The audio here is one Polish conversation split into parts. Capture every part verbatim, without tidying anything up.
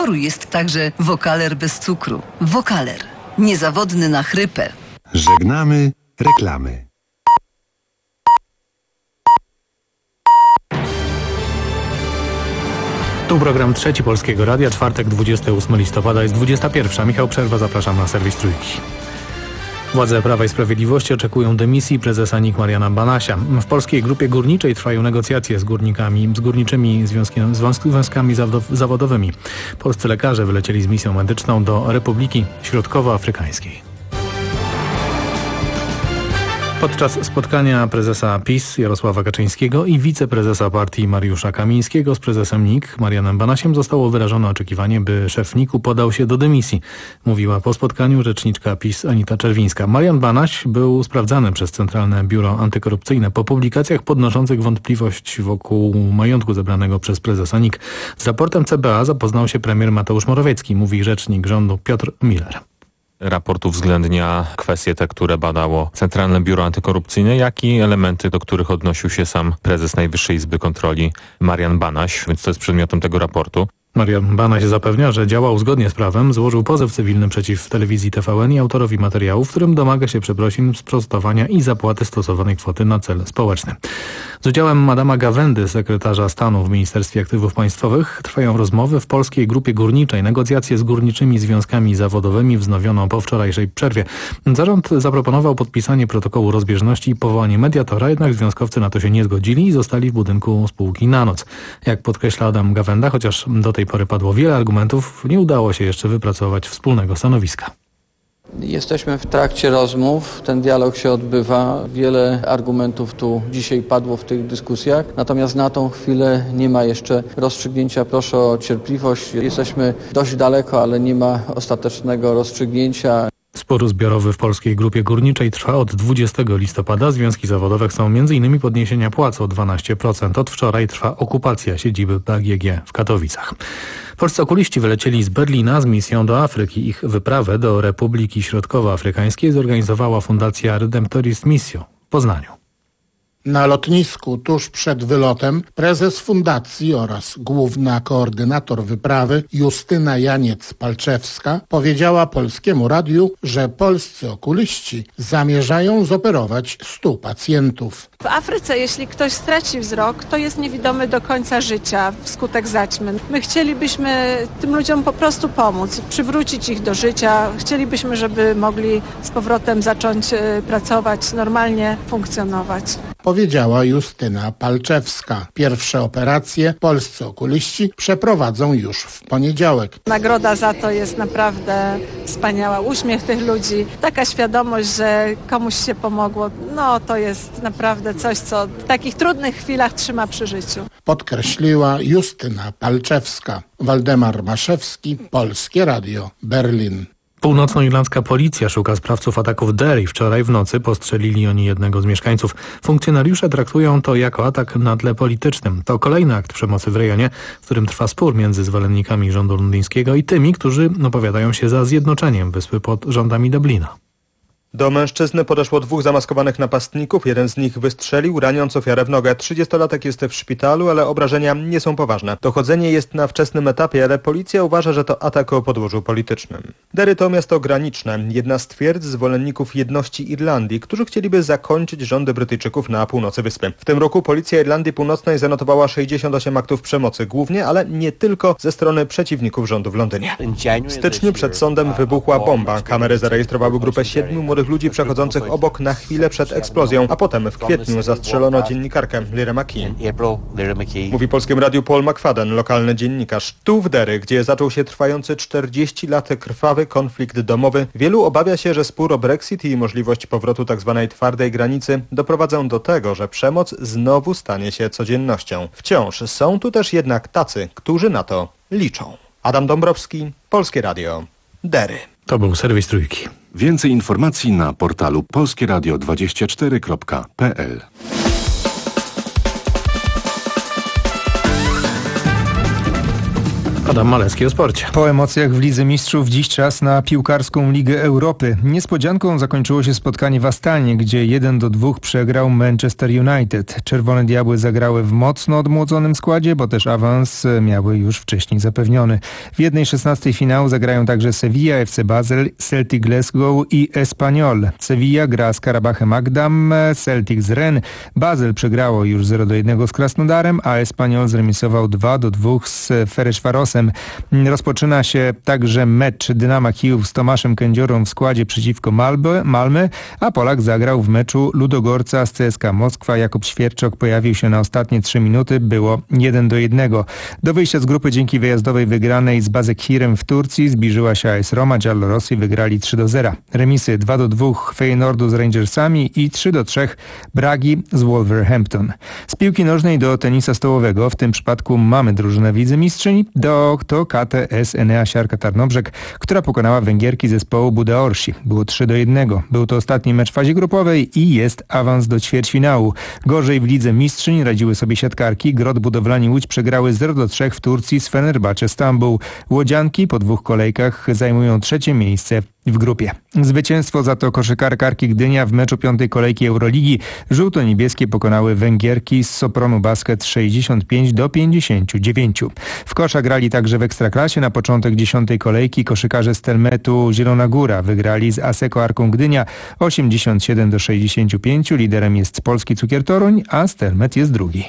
wyboru jest także Wokaler bez cukru. Wokaler. Niezawodny na chrypę. Żegnamy reklamy. Tu program Trzeci Polskiego Radia, czwartek, dwudziestego ósmego listopada, jest dwudziesta pierwsza. Michał Przerwa, zapraszam na serwis Trójki. Władze Prawa i Sprawiedliwości oczekują dymisji prezesa N I K Mariana Banasia. W Polskiej Grupie Górniczej trwają negocjacje z górnikami, z górniczymi związki, związkami zawodowymi. Polscy lekarze wylecieli z misją medyczną do Republiki Środkowoafrykańskiej. Podczas spotkania prezesa PiS Jarosława Kaczyńskiego i wiceprezesa partii Mariusza Kamińskiego z prezesem N I K Marianem Banasiem zostało wyrażone oczekiwanie, by szef N I K-u podał się do dymisji, mówiła po spotkaniu rzeczniczka PiS Anita Czerwińska. Marian Banaś był sprawdzany przez Centralne Biuro Antykorupcyjne po publikacjach podnoszących wątpliwość wokół majątku zebranego przez prezesa N I K. Z raportem C B A zapoznał się premier Mateusz Morawiecki, mówi rzecznik rządu Piotr Miller. Raport uwzględnia kwestie te, które badało Centralne Biuro Antykorupcyjne, jak i elementy, do których odnosił się sam prezes Najwyższej Izby Kontroli Marian Banaś, więc to jest przedmiotem tego raportu. Marian Banaś zapewnia, że działał zgodnie z prawem, złożył pozew cywilny przeciw telewizji T V N i autorowi materiału, w którym domaga się przeprosin, sprostowania i zapłaty stosowanej kwoty na cel społeczny. Z udziałem Adama Gawędy, sekretarza stanu w Ministerstwie Aktywów Państwowych, trwają rozmowy w Polskiej Grupie Górniczej. Negocjacje z górniczymi związkami zawodowymi wznowiono po wczorajszej przerwie. Zarząd zaproponował podpisanie protokołu rozbieżności i powołanie mediatora, jednak związkowcy na to się nie zgodzili i zostali w budynku spółki na noc. Jak podkreśla Adam Gawęda, chociaż do tej pory padło wiele argumentów, nie udało się jeszcze wypracować wspólnego stanowiska. Jesteśmy w trakcie rozmów, ten dialog się odbywa, wiele argumentów tu dzisiaj padło w tych dyskusjach, natomiast na tą chwilę nie ma jeszcze rozstrzygnięcia. Proszę o cierpliwość, jesteśmy dość daleko, ale nie ma ostatecznego rozstrzygnięcia. Spór zbiorowy w Polskiej Grupie Górniczej trwa od dwudziestego listopada. Związki zawodowe chcą między innymi podniesienia płac o dwanaście procent. Od wczoraj trwa okupacja siedziby P G G w Katowicach. Polscy okuliści wylecieli z Berlina z misją do Afryki. Ich wyprawę do Republiki Środkowoafrykańskiej zorganizowała Fundacja Redemptoris Missio w Poznaniu. Na lotnisku tuż przed wylotem prezes fundacji oraz główna koordynator wyprawy Justyna Janiec-Palczewska powiedziała Polskiemu Radiu, że polscy okuliści zamierzają zoperować stu pacjentów. W Afryce, jeśli ktoś straci wzrok, to jest niewidomy do końca życia wskutek zaćmy. My chcielibyśmy tym ludziom po prostu pomóc, przywrócić ich do życia. Chcielibyśmy, żeby mogli z powrotem zacząć pracować, normalnie funkcjonować. Powiedziała Justyna Palczewska. Pierwsze operacje polscy okuliści przeprowadzą już w poniedziałek. Nagroda za to jest naprawdę wspaniała. Uśmiech tych ludzi, taka świadomość, że komuś się pomogło, no to jest naprawdę coś, co w takich trudnych chwilach trzyma przy życiu. Podkreśliła Justyna Palczewska. Waldemar Maszewski, Polskie Radio, Berlin. Północnoirlandzka policja szuka sprawców ataków Derry. Wczoraj w nocy postrzelili oni jednego z mieszkańców. Funkcjonariusze traktują to jako atak na tle politycznym. To kolejny akt przemocy w rejonie, w którym trwa spór między zwolennikami rządu londyńskiego i tymi, którzy opowiadają się za zjednoczeniem wyspy pod rządami Dublina. Do mężczyzny podeszło dwóch zamaskowanych napastników. Jeden z nich wystrzelił, raniąc ofiarę w nogę. trzydziestolatek jest w szpitalu, ale obrażenia nie są poważne. Dochodzenie jest na wczesnym etapie, ale policja uważa, że to atak o podłożu politycznym. Derry to miasto graniczne, jedna z twierdz zwolenników jedności Irlandii, którzy chcieliby zakończyć rządy Brytyjczyków na północy wyspy. W tym roku policja Irlandii Północnej zanotowała sześćdziesiąt osiem aktów przemocy, głównie, ale nie tylko ze strony przeciwników rządu w Londynie. W styczniu przed sądem wybuchła bomba. Kamery zarejestrowały grupę siedmiu młodych ludzi przechodzących obok na chwilę przed eksplozją, a potem w kwietniu zastrzelono dziennikarkę Lirę McKee. Mówi Polskiemu Radiu Paul McFadden, lokalny dziennikarz. Tu w Derry, gdzie zaczął się trwający czterdzieści lat krwawy konflikt domowy, wielu obawia się, że spór o Brexit i możliwość powrotu tzw. twardej granicy doprowadzą do tego, że przemoc znowu stanie się codziennością. Wciąż są tu też jednak tacy, którzy na to liczą. Adam Dąbrowski, Polskie Radio, Derry. To był serwis Trójki. Więcej informacji na portalu polskie radio dwadzieścia cztery kropka p l. Adam Malecki o sporcie. Po emocjach w Lidze Mistrzów dziś czas na piłkarską Ligę Europy. Niespodzianką zakończyło się spotkanie w Astanie, gdzie jeden do dwóch przegrał Manchester United. Czerwone Diabły zagrały w mocno odmłodzonym składzie, bo też awans miały już wcześniej zapewniony. W jednej szesnastej finału zagrają także Sevilla, F C Basel, Celtic Glasgow i Espanyol. Sevilla gra z Karabachem Agdam, Celtic z Rennes. Basel przegrało już zero do jednego z Krasnodarem, a Espanyol zremisował dwa do dwóch z Ferencvarosem. Rozpoczyna się także mecz Dynama Kijów z Tomaszem Kędziorą w składzie przeciwko Malby, Malmy, a Polak zagrał w meczu Ludogorca z C S K a Moskwa. Jakub Świerczok pojawił się na ostatnie trzy minuty, było jeden do jednego. Do wyjścia z grupy dzięki wyjazdowej wygranej z Basekhirem w Turcji zbliżyła się A S Roma, Giallorossi wygrali trzy do zera. Remisy dwa do dwóch Feyenoordu z Rangersami i trzy do trzech Bragi z Wolverhampton. Z piłki nożnej do tenisa stołowego, w tym przypadku mamy drużynę wicemistrzyni, do to K T S Enea Siarka Tarnobrzeg, która pokonała Węgierki zespołu Buda Orsi. Było trzy do jednego. Był to ostatni mecz w fazie grupowej i jest awans do ćwierćfinału. Gorzej w Lidze Mistrzyń radziły sobie siatkarki. Grot Budowlani Łódź przegrały zero do trzech w Turcji z Fenerbahce Stambuł. Łodzianki po dwóch kolejkach zajmują trzecie miejsce w grupie. Zwycięstwo za to koszykarkarki Gdynia w meczu piątej kolejki Euroligi. Żółto-niebieskie pokonały Węgierki z Sopronu Basket sześćdziesiąt pięć do pięćdziesięciu dziewięciu. W kosza grali także w Ekstraklasie. Na początek dziesiątej kolejki koszykarze Stelmetu Zielona Góra wygrali z Asseco Arką Gdynia osiemdziesiąt siedem do sześćdziesięciu pięciu. Liderem jest polski Cukier Toruń, a Stelmet jest drugi.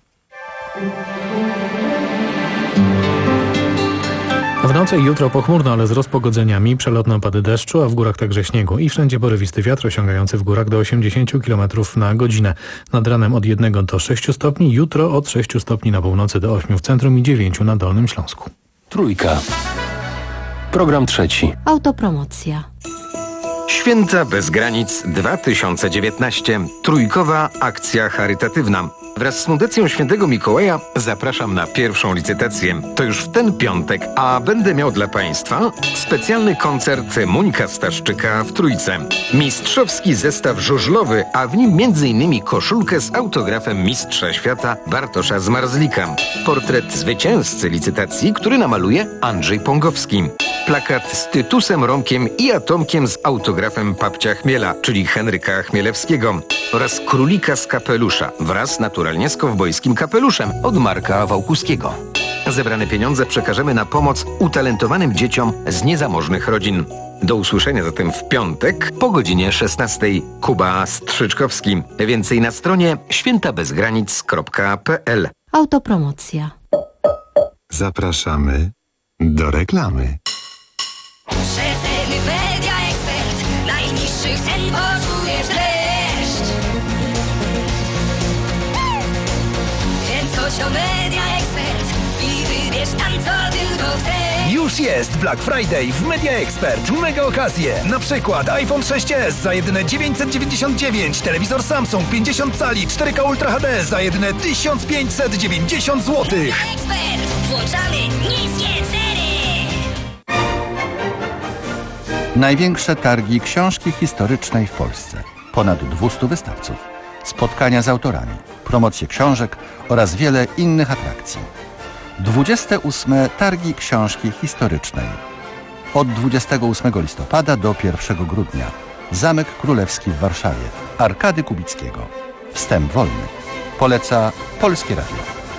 W nocy i jutro pochmurno, ale z rozpogodzeniami, przelotne opady deszczu, a w górach także śniegu i wszędzie porywisty wiatr osiągający w górach do osiemdziesięciu kilometrów na godzinę. Nad ranem od jednego do sześciu stopni, jutro od sześciu stopni na północy do ośmiu w centrum i dziewięciu na Dolnym Śląsku. Trójka. Program trzeci. Autopromocja. Święta bez granic dwa tysiące dziewiętnaście. Trójkowa akcja charytatywna. Wraz z Fundacją Świętego Mikołaja zapraszam na pierwszą licytację. To już w ten piątek, a będę miał dla Państwa specjalny koncert Muńka Staszczyka w Trójce. Mistrzowski zestaw żużlowy, a w nim między innymi koszulkę z autografem mistrza świata Bartosza Zmarzlika. Portret zwycięzcy licytacji, który namaluje Andrzej Pongowski. Plakat z Tytusem Romkiem i Atomkiem z autografem Papcia Chmiela, czyli Henryka Chmielewskiego. Oraz królika z kapelusza wraz naturalnie z kowbojskim kapeluszem od Marka Wałkuskiego. Zebrane pieniądze przekażemy na pomoc utalentowanym dzieciom z niezamożnych rodzin. Do usłyszenia zatem w piątek po godzinie szesnastej. Kuba Strzyczkowski. Więcej na stronie świętabezgranic kropka p l. Autopromocja. Zapraszamy do reklamy. Przeceny Media Expert. Najniższych cen poczujesz dreszcz. Kręcocio Media Expert i wybierz tam co tylko chcesz. Już jest Black Friday w Media Expert. Mega okazje. Na przykład iPhone sześć es za jedyne dziewięćset dziewięćdziesiąt dziewięć, telewizor Samsung pięćdziesiąt cali cztery K Ultra H D za jedyne tysiąc pięćset dziewięćdziesiąt złotych. Expert. Włączamy niskie ceny. Największe targi książki historycznej w Polsce. Ponad dwustu wystawców. Spotkania z autorami, promocje książek oraz wiele innych atrakcji. dwudzieste ósme Targi Książki Historycznej. Od dwudziestego ósmego listopada do pierwszego grudnia. Zamek Królewski w Warszawie. Arkady Kubickiego. Wstęp wolny. Poleca Polskie Radio.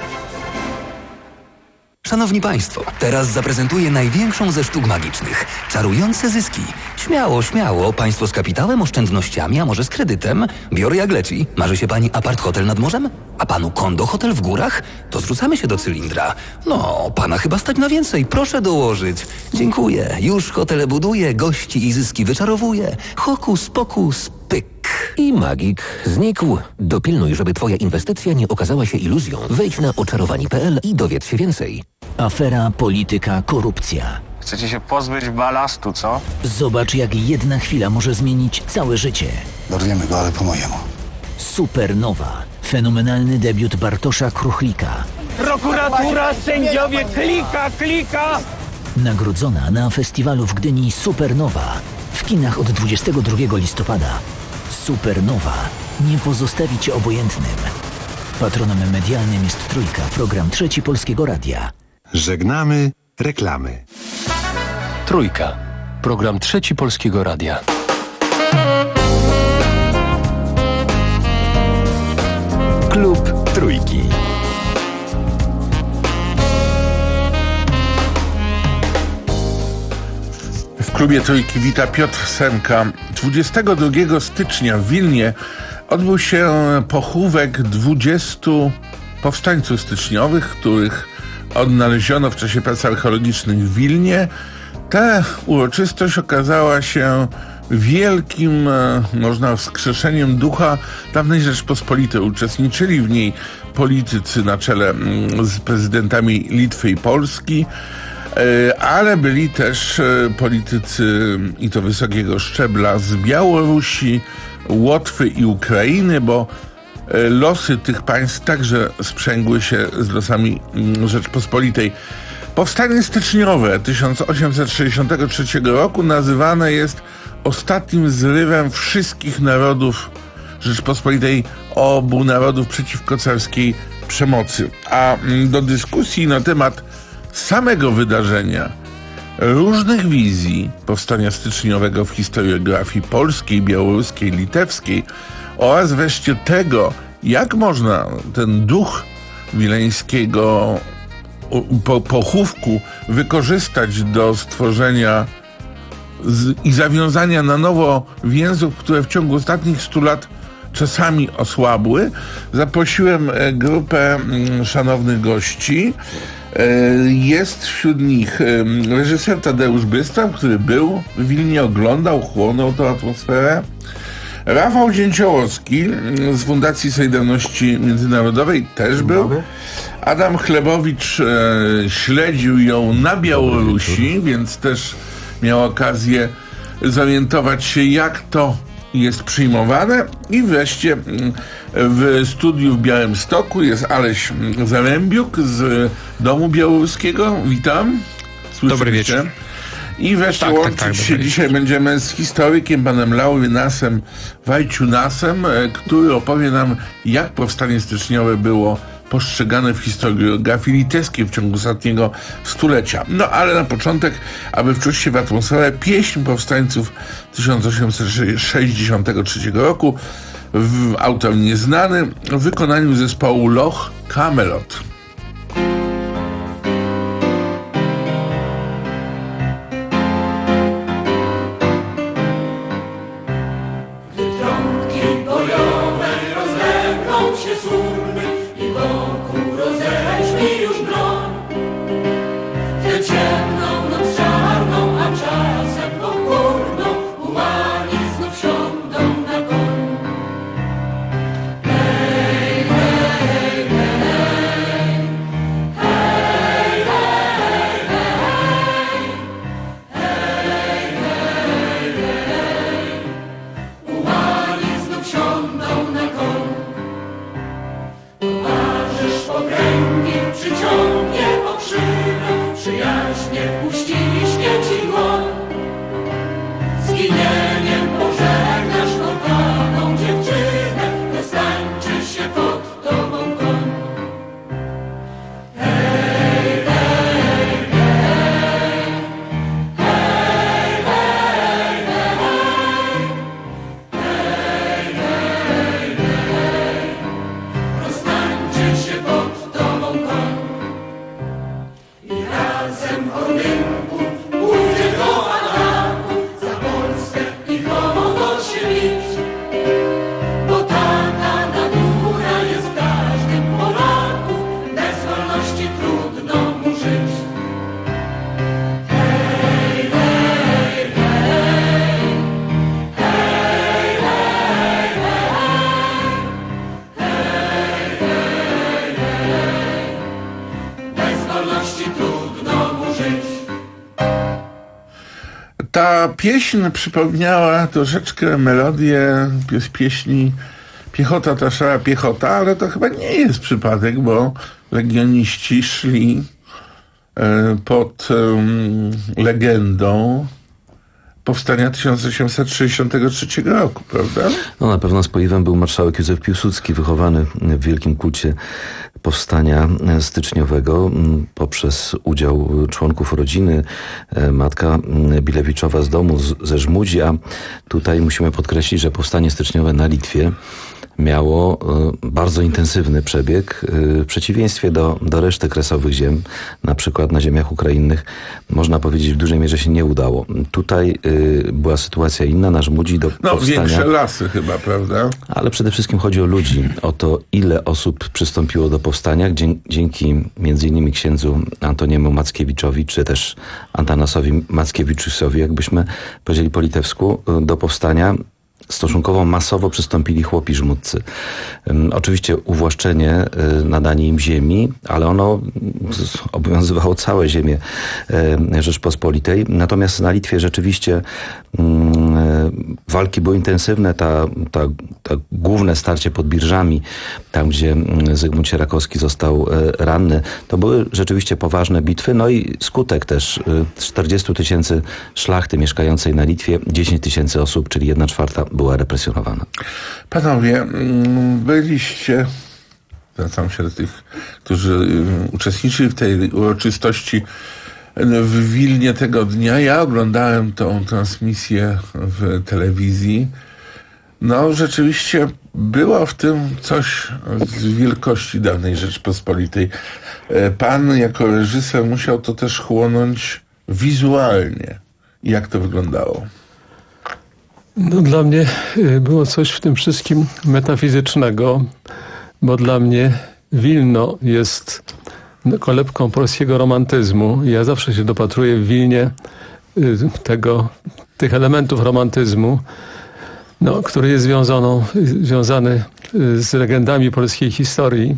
Szanowni Państwo, teraz zaprezentuję największą ze sztuk magicznych. Czarujące zyski. Śmiało, śmiało. Państwo z kapitałem, oszczędnościami, a może z kredytem? Biorę jak leci. Marzy się Pani apart hotel nad morzem? A Panu kondo hotel w górach? To zrzucamy się do cylindra. No, Pana chyba stać na więcej. Proszę dołożyć. Dziękuję. Już hotele buduję, gości i zyski wyczarowuję. Hokus pokus pyk. I magik znikł. Dopilnuj, żeby Twoja inwestycja nie okazała się iluzją. Wejdź na oczarowani kropka p l i dowiedz się więcej. Afera, polityka, korupcja. Chcecie się pozbyć balastu, co? Zobacz, jak jedna chwila może zmienić całe życie. Dorwiemy go, ale po mojemu. Supernowa. Fenomenalny debiut Bartosza Kruchlika. Prokuratura, sędziowie, klika, klika! Nagrodzona na festiwalu w Gdyni Supernowa. W kinach od dwudziestego drugiego listopada. Supernowa. Nie pozostawi Cię obojętnym. Patronem medialnym jest Trójka, program Trzeci Polskiego Radia. Żegnamy Reklamy. Trójka. Program Trzeci Polskiego Radia. Klub Trójki. W klubie Trójki wita Piotr Semka. dwudziestego drugiego stycznia w Wilnie odbył się pochówek dwudziestu powstańców styczniowych, których odnaleziono w czasie prac archeologicznych w Wilnie. Ta uroczystość okazała się wielkim, można wskrzeszeniem ducha dawnej Rzeczpospolitej. Uczestniczyli w niej politycy na czele z prezydentami Litwy i Polski, ale byli też politycy i to wysokiego szczebla z Białorusi, Łotwy i Ukrainy, bo losy tych państw także sprzęgły się z losami Rzeczpospolitej. Powstanie styczniowe tysiąc osiemset sześćdziesiątego trzeciego roku nazywane jest ostatnim zrywem wszystkich narodów Rzeczpospolitej, obu narodów przeciwko carskiej przemocy. A do dyskusji na temat samego wydarzenia, różnych wizji powstania styczniowego w historiografii polskiej, białoruskiej, litewskiej oraz wreszcie tego, jak można ten duch wileńskiego po, pochówku wykorzystać do stworzenia z, i zawiązania na nowo więzów, które w ciągu ostatnich stu lat czasami osłabły. Zaprosiłem grupę szanownych gości. Jest wśród nich reżyser Tadeusz Bystraw, który był w Wilnie, oglądał, chłonął tę atmosferę. Rafał Dzięciołowski z Fundacji Solidarności Międzynarodowej też był. Adam Chlebowicz e, śledził ją na Białorusi, więc też miał okazję zorientować się, jak to jest przyjmowane. I wreszcie w studiu w Białymstoku jest Aleś Zarębiuk z Domu Białoruskiego. Witam. Słyszycie? Dobry wieczór. I wreszcie tak, łączyć tak, tak, się dzisiaj wieczór. Będziemy z historykiem, panem Laurynasem Wajciunasem, który opowie nam, jak powstanie styczniowe było postrzegane w historiografii litewskiej w ciągu ostatniego stulecia. No ale na początek, aby wczuć się w atmosferę, pieśń powstańców tysiąc osiemset sześćdziesiątego trzeciego roku, w, autor nieznany, w wykonaniu zespołu Loch Camelot. Ta pieśń przypomniała troszeczkę melodię z pieśni Piechota Taszała Piechota, ale to chyba nie jest przypadek, bo legioniści szli pod legendą powstania tysiąc osiemset sześćdziesiątego trzeciego roku, prawda? No na pewno spoiwem był marszałek Józef Piłsudski, wychowany w wielkim kulcie powstania styczniowego poprzez udział członków rodziny. Matka Bilewiczowa z domu, ze Żmudzi, a tutaj musimy podkreślić, że powstanie styczniowe na Litwie miało bardzo intensywny przebieg. W przeciwieństwie do, do reszty kresowych ziem, na przykład na ziemiach ukrainnych, można powiedzieć, w dużej mierze się nie udało. Tutaj y, była sytuacja inna, na Żmudzi do no, powstania... No większe lasy chyba, prawda? Ale przede wszystkim chodzi o ludzi, o to, ile osób przystąpiło do powstania, dzięki między innymi księdzu Antoniemu Mackiewiczowi, czy też Antanasowi Mackiewiczusowi, jakbyśmy powiedzieli po litewsku, do powstania stosunkowo masowo przystąpili chłopi żmudcy. Um, oczywiście uwłaszczenie, y, nadanie im ziemi, ale ono obowiązywało całe ziemię y, Rzeczpospolitej. Natomiast na Litwie rzeczywiście y, walki były intensywne. Ta, ta, ta główne starcie pod Birżami, tam gdzie Zygmunt Sierakowski został y, ranny, to były rzeczywiście poważne bitwy. No i skutek też y, czterdzieści tysięcy szlachty mieszkającej na Litwie, dziesięć tysięcy osób, czyli jedna czwarta była represjonowana. Panowie, byliście, zwracam się do tych, którzy uczestniczyli w tej uroczystości w Wilnie tego dnia. Ja oglądałem tą transmisję w telewizji. No, rzeczywiście było w tym coś z wielkości dawnej Rzeczpospolitej. Pan jako reżyser musiał to też chłonąć wizualnie. Jak to wyglądało? No, dla mnie było coś w tym wszystkim metafizycznego, bo dla mnie Wilno jest kolebką polskiego romantyzmu. Ja zawsze się dopatruję w Wilnie tego, tych elementów romantyzmu, no, który jest związaną, związany z legendami polskiej historii.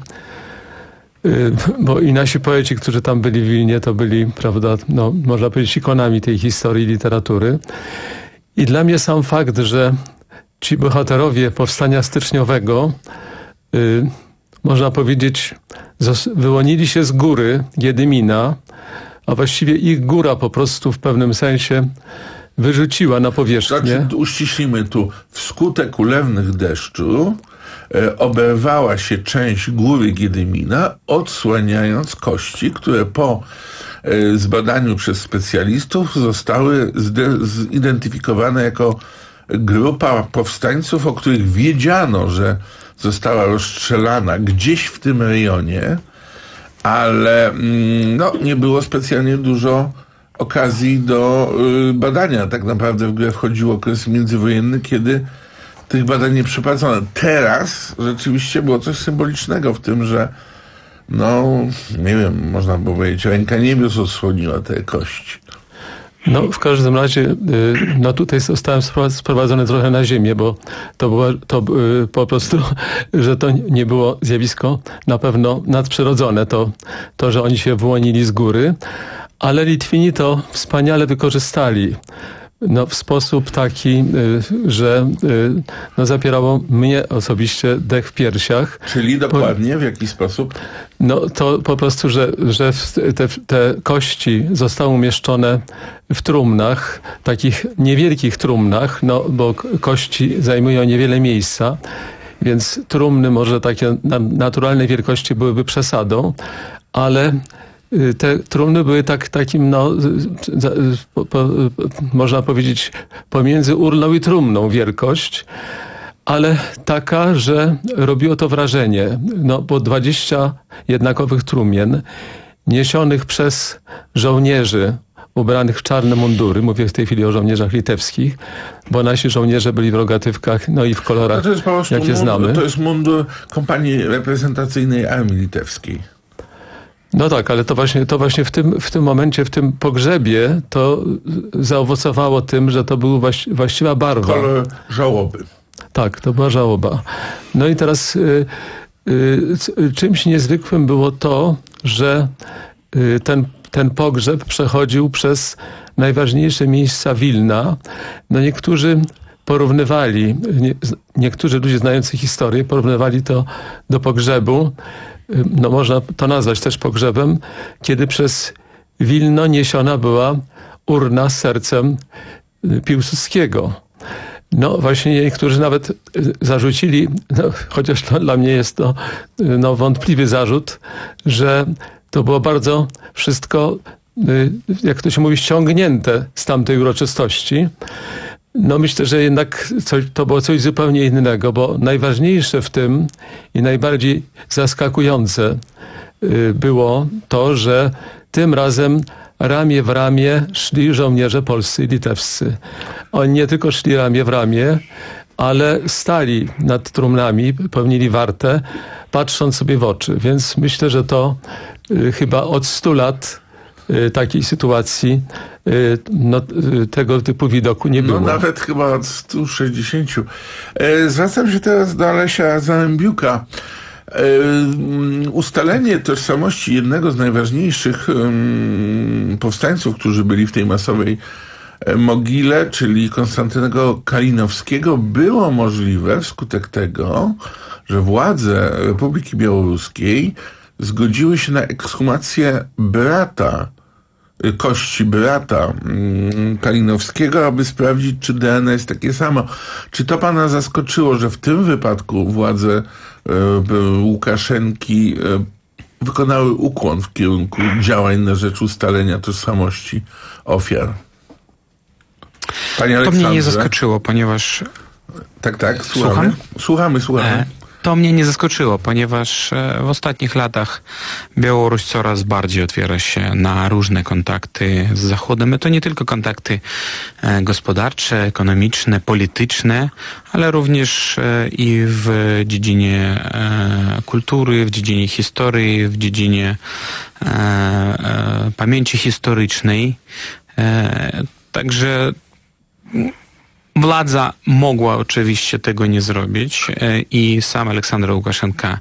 Bo i nasi poeci, którzy tam byli w Wilnie, to byli, prawda, no, można powiedzieć, ikonami tej historii, literatury. I dla mnie sam fakt, że ci bohaterowie powstania styczniowego, y, można powiedzieć, wyłonili się z góry Giedymina, a właściwie ich góra po prostu w pewnym sensie wyrzuciła na powierzchnię. Znaczy, uściślimy tu, wskutek ulewnych deszczu e, oberwała się część góry Giedymina, odsłaniając kości, które po zbadaniu przez specjalistów zostały zidentyfikowane jako grupa powstańców, o których wiedziano, że została rozstrzelana gdzieś w tym rejonie, ale no, nie było specjalnie dużo okazji do badania. Tak naprawdę w grę wchodził okres międzywojenny, kiedy tych badań nie przeprowadzono. Teraz rzeczywiście było coś symbolicznego w tym, że no, nie wiem, można by powiedzieć, ręka niebios odsłoniła te kości. No, w każdym razie, no tutaj zostałem sprowadzony trochę na ziemię, bo to było to po prostu, że to nie było zjawisko na pewno nadprzyrodzone, to, to że oni się wyłonili z góry, ale Litwini to wspaniale wykorzystali. No, w sposób taki, że no, zapierało mnie osobiście dech w piersiach. Czyli dokładnie w jaki sposób? No to po prostu, że, że te, te kości zostały umieszczone w trumnach, takich niewielkich trumnach, no bo kości zajmują niewiele miejsca, więc trumny może takie naturalnej wielkości byłyby przesadą, ale te trumny były tak, takim, no, po, po, można powiedzieć, pomiędzy urną i trumną wielkość, ale taka, że robiło to wrażenie. No, bo dwadzieścia jednakowych trumien niesionych przez żołnierzy ubranych w czarne mundury, mówię w tej chwili o żołnierzach litewskich, bo nasi żołnierze byli w rogatywkach, no i w kolorach, no to jest po prostu jakie mundur, znamy. To jest mundur kompanii reprezentacyjnej Armii Litewskiej. No tak, ale to właśnie, to właśnie w tym, w tym momencie, w tym pogrzebie to zaowocowało tym, że to była właści, właściwa barwa. Kolor żałoby. Tak, to była żałoba. No i teraz y, y, czymś niezwykłym było to, że y, ten, ten pogrzeb przechodził przez najważniejsze miejsca Wilna. No niektórzy porównywali, nie, niektórzy ludzie znający historię porównywali to do pogrzebu, no można to nazwać też pogrzebem, kiedy przez Wilno niesiona była urna z sercem Piłsudskiego. No właśnie niektórzy nawet zarzucili, no, chociaż to dla mnie jest to no, wątpliwy zarzut, że to było bardzo wszystko, jak to się mówi, ściągnięte z tamtej uroczystości. No myślę, że jednak coś, to było coś zupełnie innego, bo najważniejsze w tym i najbardziej zaskakujące było to, że tym razem ramię w ramię szli żołnierze polscy i litewscy. Oni nie tylko szli ramię w ramię, ale stali nad trumnami, pełnili wartę, patrząc sobie w oczy. Więc myślę, że to y, chyba od stu lat y, takiej sytuacji y, no, y, tego typu widoku nie było. No nawet chyba od stu sześćdziesięciu. E, zwracam się teraz do Alesia Zarębiuka. Ustalenie tożsamości jednego z najważniejszych um, powstańców, którzy byli w tej masowej mogile, czyli Konstantego Kalinowskiego, było możliwe wskutek tego, że władze Republiki Białoruskiej zgodziły się na ekshumację brata, kości brata Kalinowskiego, aby sprawdzić, czy D N A jest takie samo. Czy to pana zaskoczyło, że w tym wypadku władze Łukaszenki wykonały ukłon w kierunku działań na rzecz ustalenia tożsamości ofiar? Panie Aleksandrze? To mnie nie zaskoczyło, ponieważ... Tak, tak, słuchamy. Słucham? Słuchamy, słuchamy. E, to mnie nie zaskoczyło, ponieważ w ostatnich latach Białoruś coraz bardziej otwiera się na różne kontakty z Zachodem. To nie tylko kontakty gospodarcze, ekonomiczne, polityczne, ale również i w dziedzinie kultury, w dziedzinie historii, w dziedzinie pamięci historycznej. Także władza mogła oczywiście tego nie zrobić i sam Aleksander Łukaszenka...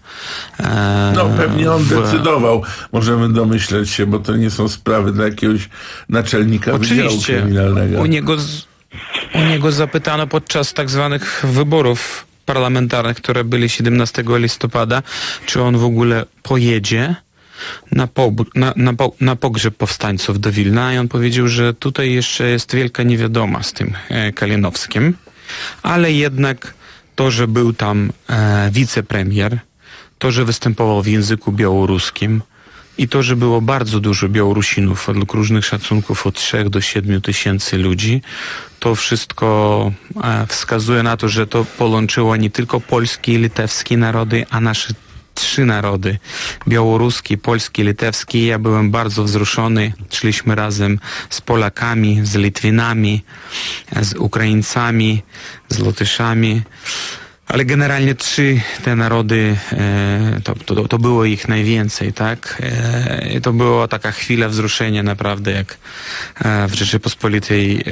E, no pewnie on w... decydował, możemy domyśleć się, bo to nie są sprawy dla jakiegoś naczelnika wydziału kryminalnego. U niego, u niego zapytano podczas tak zwanych wyborów parlamentarnych, które byli siedemnastego listopada, czy on w ogóle pojedzie na, po, na, na, na pogrzeb powstańców do Wilna i on powiedział, że tutaj jeszcze jest wielka niewiadoma z tym e, Kalinowskim, ale jednak to, że był tam e, wicepremier, to, że występował w języku białoruskim i to, że było bardzo dużo Białorusinów, według różnych szacunków od trzech do siedmiu tysięcy ludzi, to wszystko e, wskazuje na to, że to połączyło nie tylko polskie i litewskie narody, a nasze trzy narody, białoruski, polski, litewski. Ja byłem bardzo wzruszony. Szliśmy razem z Polakami, z Litwinami, z Ukraińcami, z Lotyszami. Ale generalnie trzy te narody, e, to, to, to było ich najwięcej, tak? E, to była taka chwila wzruszenia naprawdę, jak e, w Rzeczypospolitej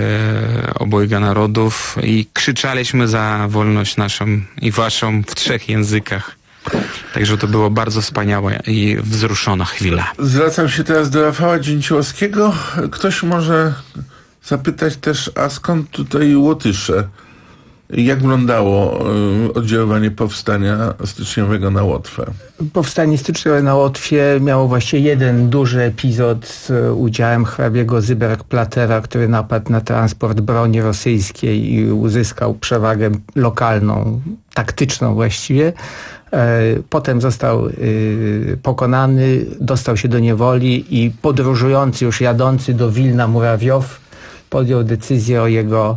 e, obojga narodów i krzyczaliśmy za wolność naszą i waszą w trzech językach. Także to było bardzo wspaniała i wzruszona chwila. Zwracam się teraz do Rafała Dzięciołowskiego. Ktoś może zapytać też, a skąd tutaj Łotysze? Jak wyglądało oddziaływanie powstania styczniowego na Łotwę? Powstanie styczniowe na Łotwie miało właściwie jeden duży epizod z udziałem hrabiego Zyberg-Platera, który napadł na transport broni rosyjskiej i uzyskał przewagę lokalną, taktyczną właściwie. Potem został pokonany, dostał się do niewoli i podróżujący, już jadący do Wilna Murawiow podjął decyzję o jego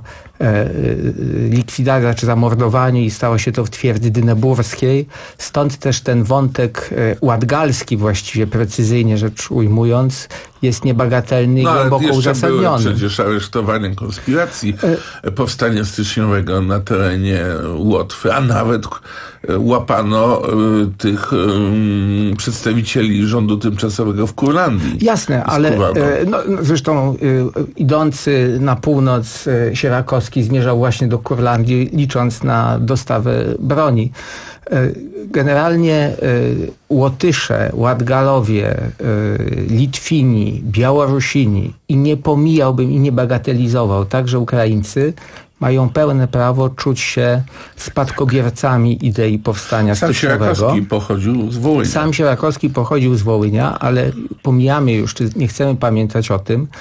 likwidacji czy zamordowaniu i stało się to w twierdzy dyneburskiej. Stąd też ten wątek ładgalski właściwie, precyzyjnie rzecz ujmując, jest niebagatelny no, i głęboko uzasadniony. Były przecież aresztowanie konspiracji e... powstania styczniowego na terenie Łotwy, a nawet łapano e, tych e, przedstawicieli rządu tymczasowego w Kurlandii. Jasne, ale e, no, zresztą e, idący na północ e, Sierakowski zmierzał właśnie do Kurlandii, licząc na dostawę broni. Generalnie Łotysze, Ładgalowie, Litwini, Białorusini i nie pomijałbym i nie bagatelizował, także Ukraińcy mają pełne prawo czuć się spadkobiercami idei powstania Sam styczniowego. Sierakowski pochodził z Wołynia. Sam Sierakowski pochodził z Wołynia, ale pomijamy już, czy nie chcemy pamiętać o tym,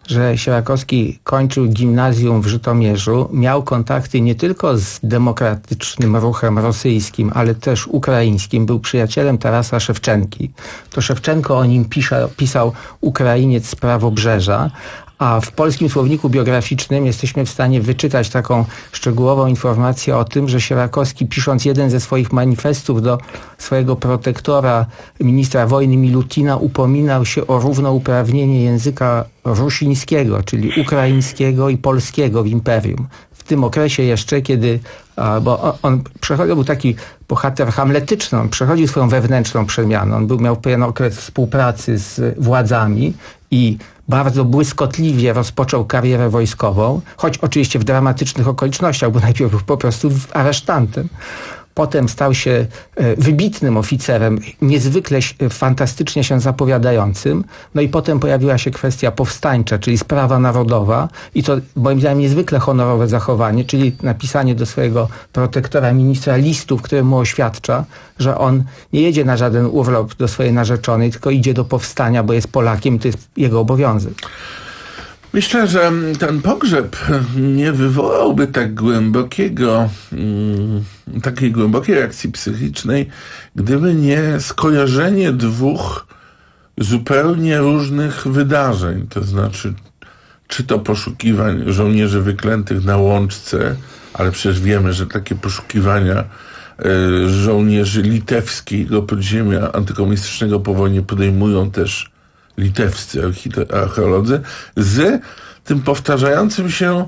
że Sierakowski kończył gimnazjum w Żytomierzu, miał kontakty nie tylko z demokratycznym ruchem rosyjskim, ale też ukraińskim. Był przyjacielem Tarasa Szewczenki. To Szewczenko o nim pisał, pisał Ukrainiec z Prawobrzeża, a w polskim słowniku biograficznym jesteśmy w stanie wyczytać taką szczegółową informację o tym, że Sierakowski, pisząc jeden ze swoich manifestów do swojego protektora, ministra wojny Milutina, upominał się o równouprawnienie języka rusińskiego, czyli ukraińskiego i polskiego w imperium. W tym okresie jeszcze, kiedy, bo on przechodził, był taki bohater hamletyczny, on przechodził swoją wewnętrzną przemianę. On był, miał pewien okres współpracy z władzami i bardzo błyskotliwie rozpoczął karierę wojskową, choć oczywiście w dramatycznych okolicznościach, bo najpierw był po prostu aresztantem. Potem stał się wybitnym oficerem, niezwykle fantastycznie się zapowiadającym. No i potem pojawiła się kwestia powstańcza, czyli sprawa narodowa. I to moim zdaniem niezwykle honorowe zachowanie, czyli napisanie do swojego protektora, ministra listu, w którym mu oświadcza, że on nie jedzie na żaden urlop do swojej narzeczonej, tylko idzie do powstania, bo jest Polakiem i to jest jego obowiązek. Myślę, że ten pogrzeb nie wywołałby tak głębokiego, takiej głębokiej reakcji psychicznej, gdyby nie skojarzenie dwóch zupełnie różnych wydarzeń. To znaczy, czy to poszukiwań żołnierzy wyklętych na Łączce, ale przecież wiemy, że takie poszukiwania żołnierzy litewskiego podziemia antykomunistycznego po wojnie podejmują też litewscy archeolodzy, z tym powtarzającym się,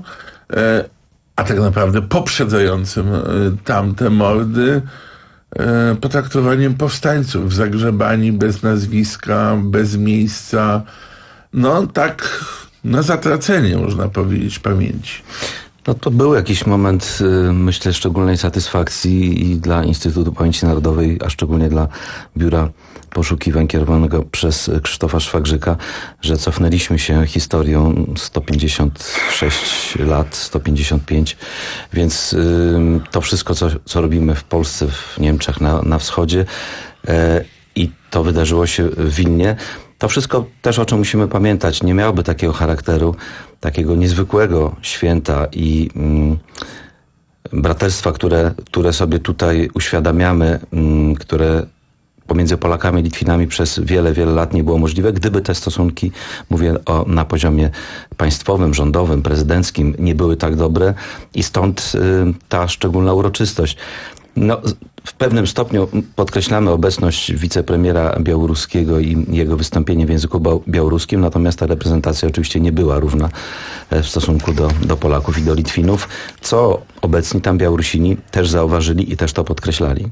a tak naprawdę poprzedzającym tamte mordy potraktowaniem powstańców, zagrzebani bez nazwiska, bez miejsca, no tak na zatracenie, można powiedzieć, pamięci. No to był jakiś moment, myślę, szczególnej satysfakcji i dla Instytutu Pamięci Narodowej, a szczególnie dla Biura Poszukiwań kierowanego przez Krzysztofa Szwagrzyka, że cofnęliśmy się historią sto pięćdziesiąt sześć lat, sto pięćdziesiąt pięć, więc y, to wszystko, co, co robimy w Polsce, w Niemczech, na, na wschodzie y, i to wydarzyło się w Wilnie, to wszystko też, o czym musimy pamiętać, nie miałoby takiego charakteru, takiego niezwykłego święta i mm, braterstwa, które, które sobie tutaj uświadamiamy, mm, które pomiędzy Polakami i Litwinami przez wiele, wiele lat nie było możliwe, gdyby te stosunki, mówię o, na poziomie państwowym, rządowym, prezydenckim, nie były tak dobre i stąd y, ta szczególna uroczystość. No, w pewnym stopniu podkreślamy obecność wicepremiera białoruskiego i jego wystąpienie w języku białoruskim, natomiast ta reprezentacja oczywiście nie była równa w stosunku do, do Polaków i do Litwinów, co obecni tam Białorusini też zauważyli i też to podkreślali.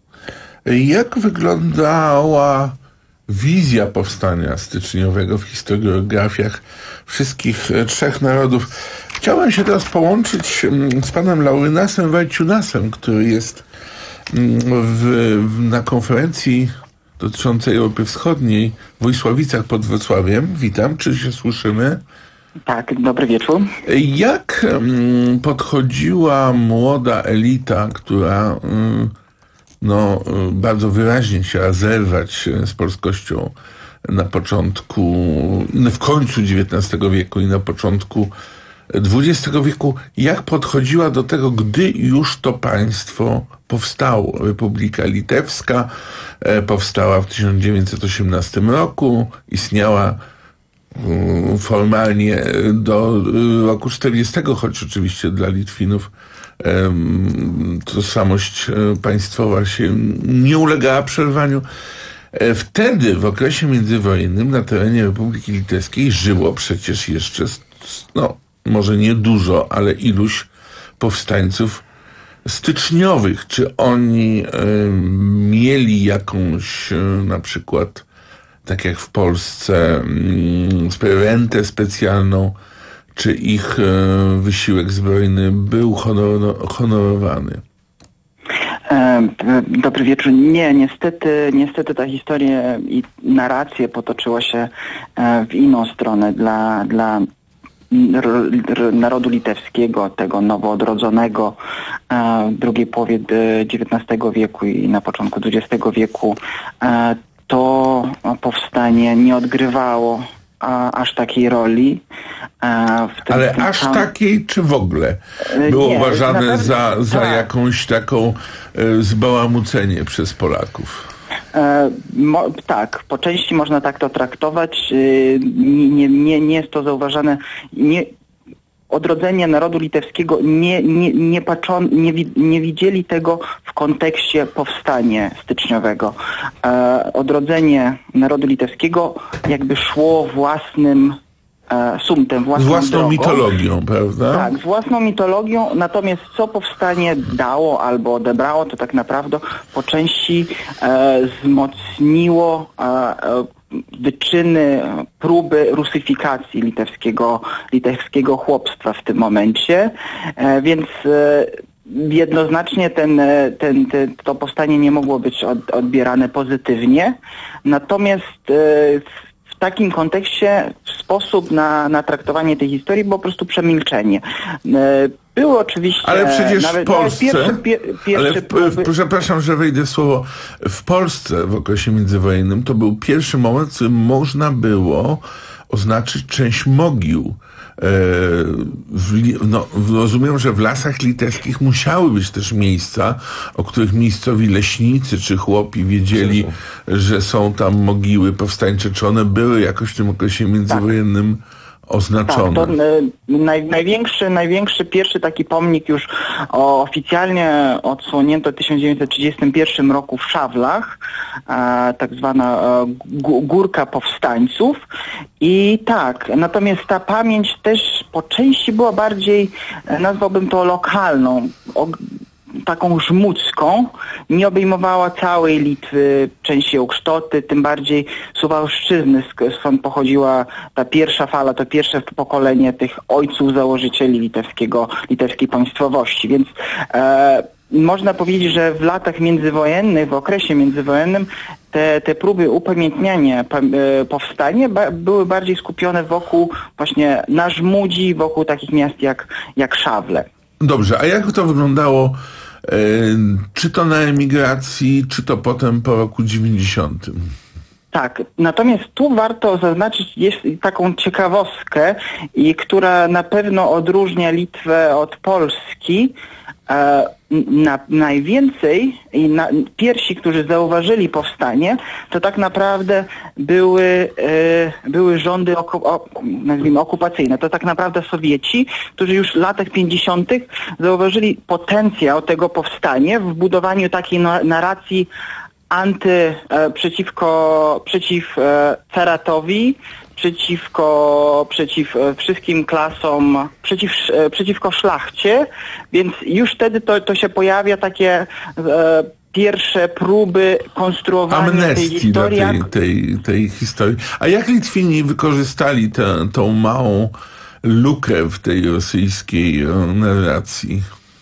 Jak wyglądała wizja powstania styczniowego w historiografiach wszystkich trzech narodów? Chciałem się teraz połączyć z panem Laurynasem Wajciunasem, który jest w, w, na konferencji dotyczącej Europy Wschodniej w Wojsławicach pod Wrocławiem. Witam, czy się słyszymy? Tak, dobry wieczór. Jak podchodziła młoda elita, która no, bardzo wyraźnie chciała zerwać z polskością na początku, w końcu dziewiętnastego wieku i na początku dwudziestego wieku, jak podchodziła do tego, gdy już to państwo powstało. Republika Litewska powstała w tysiąc dziewięćset osiemnastym roku, istniała formalnie do roku czterdziestego, choć oczywiście dla Litwinów tożsamość państwowa się nie ulegała przerwaniu. Wtedy, w okresie międzywojennym, na terenie Republiki Litewskiej żyło przecież jeszcze, no, może nie dużo, ale iluś powstańców styczniowych. Czy oni y, mieli jakąś y, na przykład, tak jak w Polsce, y, rentę specjalną, czy ich y, wysiłek zbrojny był honor, honorowany? Dobry wieczór. Nie, niestety, niestety ta historia i narracja potoczyła się w inną stronę. Dla, dla narodu litewskiego, tego nowo odrodzonego w drugiej połowie dziewiętnastego wieku i na początku dwudziestego wieku, to powstanie nie odgrywało a, aż takiej roli. E, w tym, Ale w tym aż sam... takiej, czy w ogóle było Nie, uważane pewno, za, za tak. jakąś taką e, zbałamucenie przez Polaków? E, mo, tak, po części można tak to traktować. E, nie, nie, nie jest to zauważane. Nie, odrodzenie narodu litewskiego nie, nie, nie, patrzon, nie, nie widzieli tego w kontekście powstania styczniowego. E, odrodzenie narodu litewskiego jakby szło własnym e, sumtem, własną Z własną drogą. mitologią, prawda? Tak, z własną mitologią, natomiast co powstanie dało albo odebrało, to tak naprawdę po części e, wzmocniło e, e, wyczyny, próby rusyfikacji litewskiego, litewskiego chłopstwa w tym momencie, e, więc e, jednoznacznie ten, ten, ten, to powstanie nie mogło być od, odbierane pozytywnie, natomiast e, w takim kontekście sposób na, na traktowanie tej historii było po prostu przemilczenie. E, Było oczywiście... Ale przecież nawet, w Polsce, pierwsze, pie, pierwsze ale w, próby... w, przepraszam, że wejdę w słowo, w Polsce w okresie międzywojennym to był pierwszy moment, w którym można było oznaczyć część mogił. E, w, no, rozumiem, że w lasach litewskich musiały być też miejsca, o których miejscowi leśnicy czy chłopi wiedzieli, że są tam mogiły powstańcze, czy one były jakoś w tym okresie międzywojennym oznaczone. Tak, to e, naj, największy, największy pierwszy taki pomnik już o, oficjalnie odsłonięto w tysiąc dziewięćset trzydziestym pierwszym roku w Szawlach, e, tak zwana e, Górka Powstańców. I tak, natomiast ta pamięć też po części była bardziej, e, nazwałbym to lokalną, o, taką żmudzką, nie obejmowała całej Litwy, części Ołksztoty, tym bardziej Suwałszczyzny, skąd pochodziła ta pierwsza fala, to pierwsze pokolenie tych ojców założycieli litewskiego, litewskiej państwowości. Więc e, można powiedzieć, że w latach międzywojennych, w okresie międzywojennym te, te próby upamiętniania e, powstania ba, były bardziej skupione wokół właśnie na żmudzi, wokół takich miast jak, jak Szawle. Dobrze, a jak to wyglądało, e, czy to na emigracji, czy to potem po roku dziewięćdziesiątym? Tak, natomiast tu warto zaznaczyć jest taką ciekawostkę, i która na pewno odróżnia Litwę od Polski. E, na, najwięcej i na, pierwsi, którzy zauważyli powstanie, to tak naprawdę były, e, były rządy oku, o, nazwijmy okupacyjne. To tak naprawdę Sowieci, którzy już w latach pięćdziesiątych zauważyli potencjał tego powstania w budowaniu takiej no, narracji anty, e, przeciwko, przeciw e, caratowi, przeciwko, przeciw e, wszystkim klasom, przeciw, e, przeciwko szlachcie, więc już wtedy to, to się pojawia takie e, pierwsze próby konstruowania amnestii tej historii. Dla tej, tej, tej historii. A jak Litwini wykorzystali tę, tą małą lukę w tej rosyjskiej e, narracji?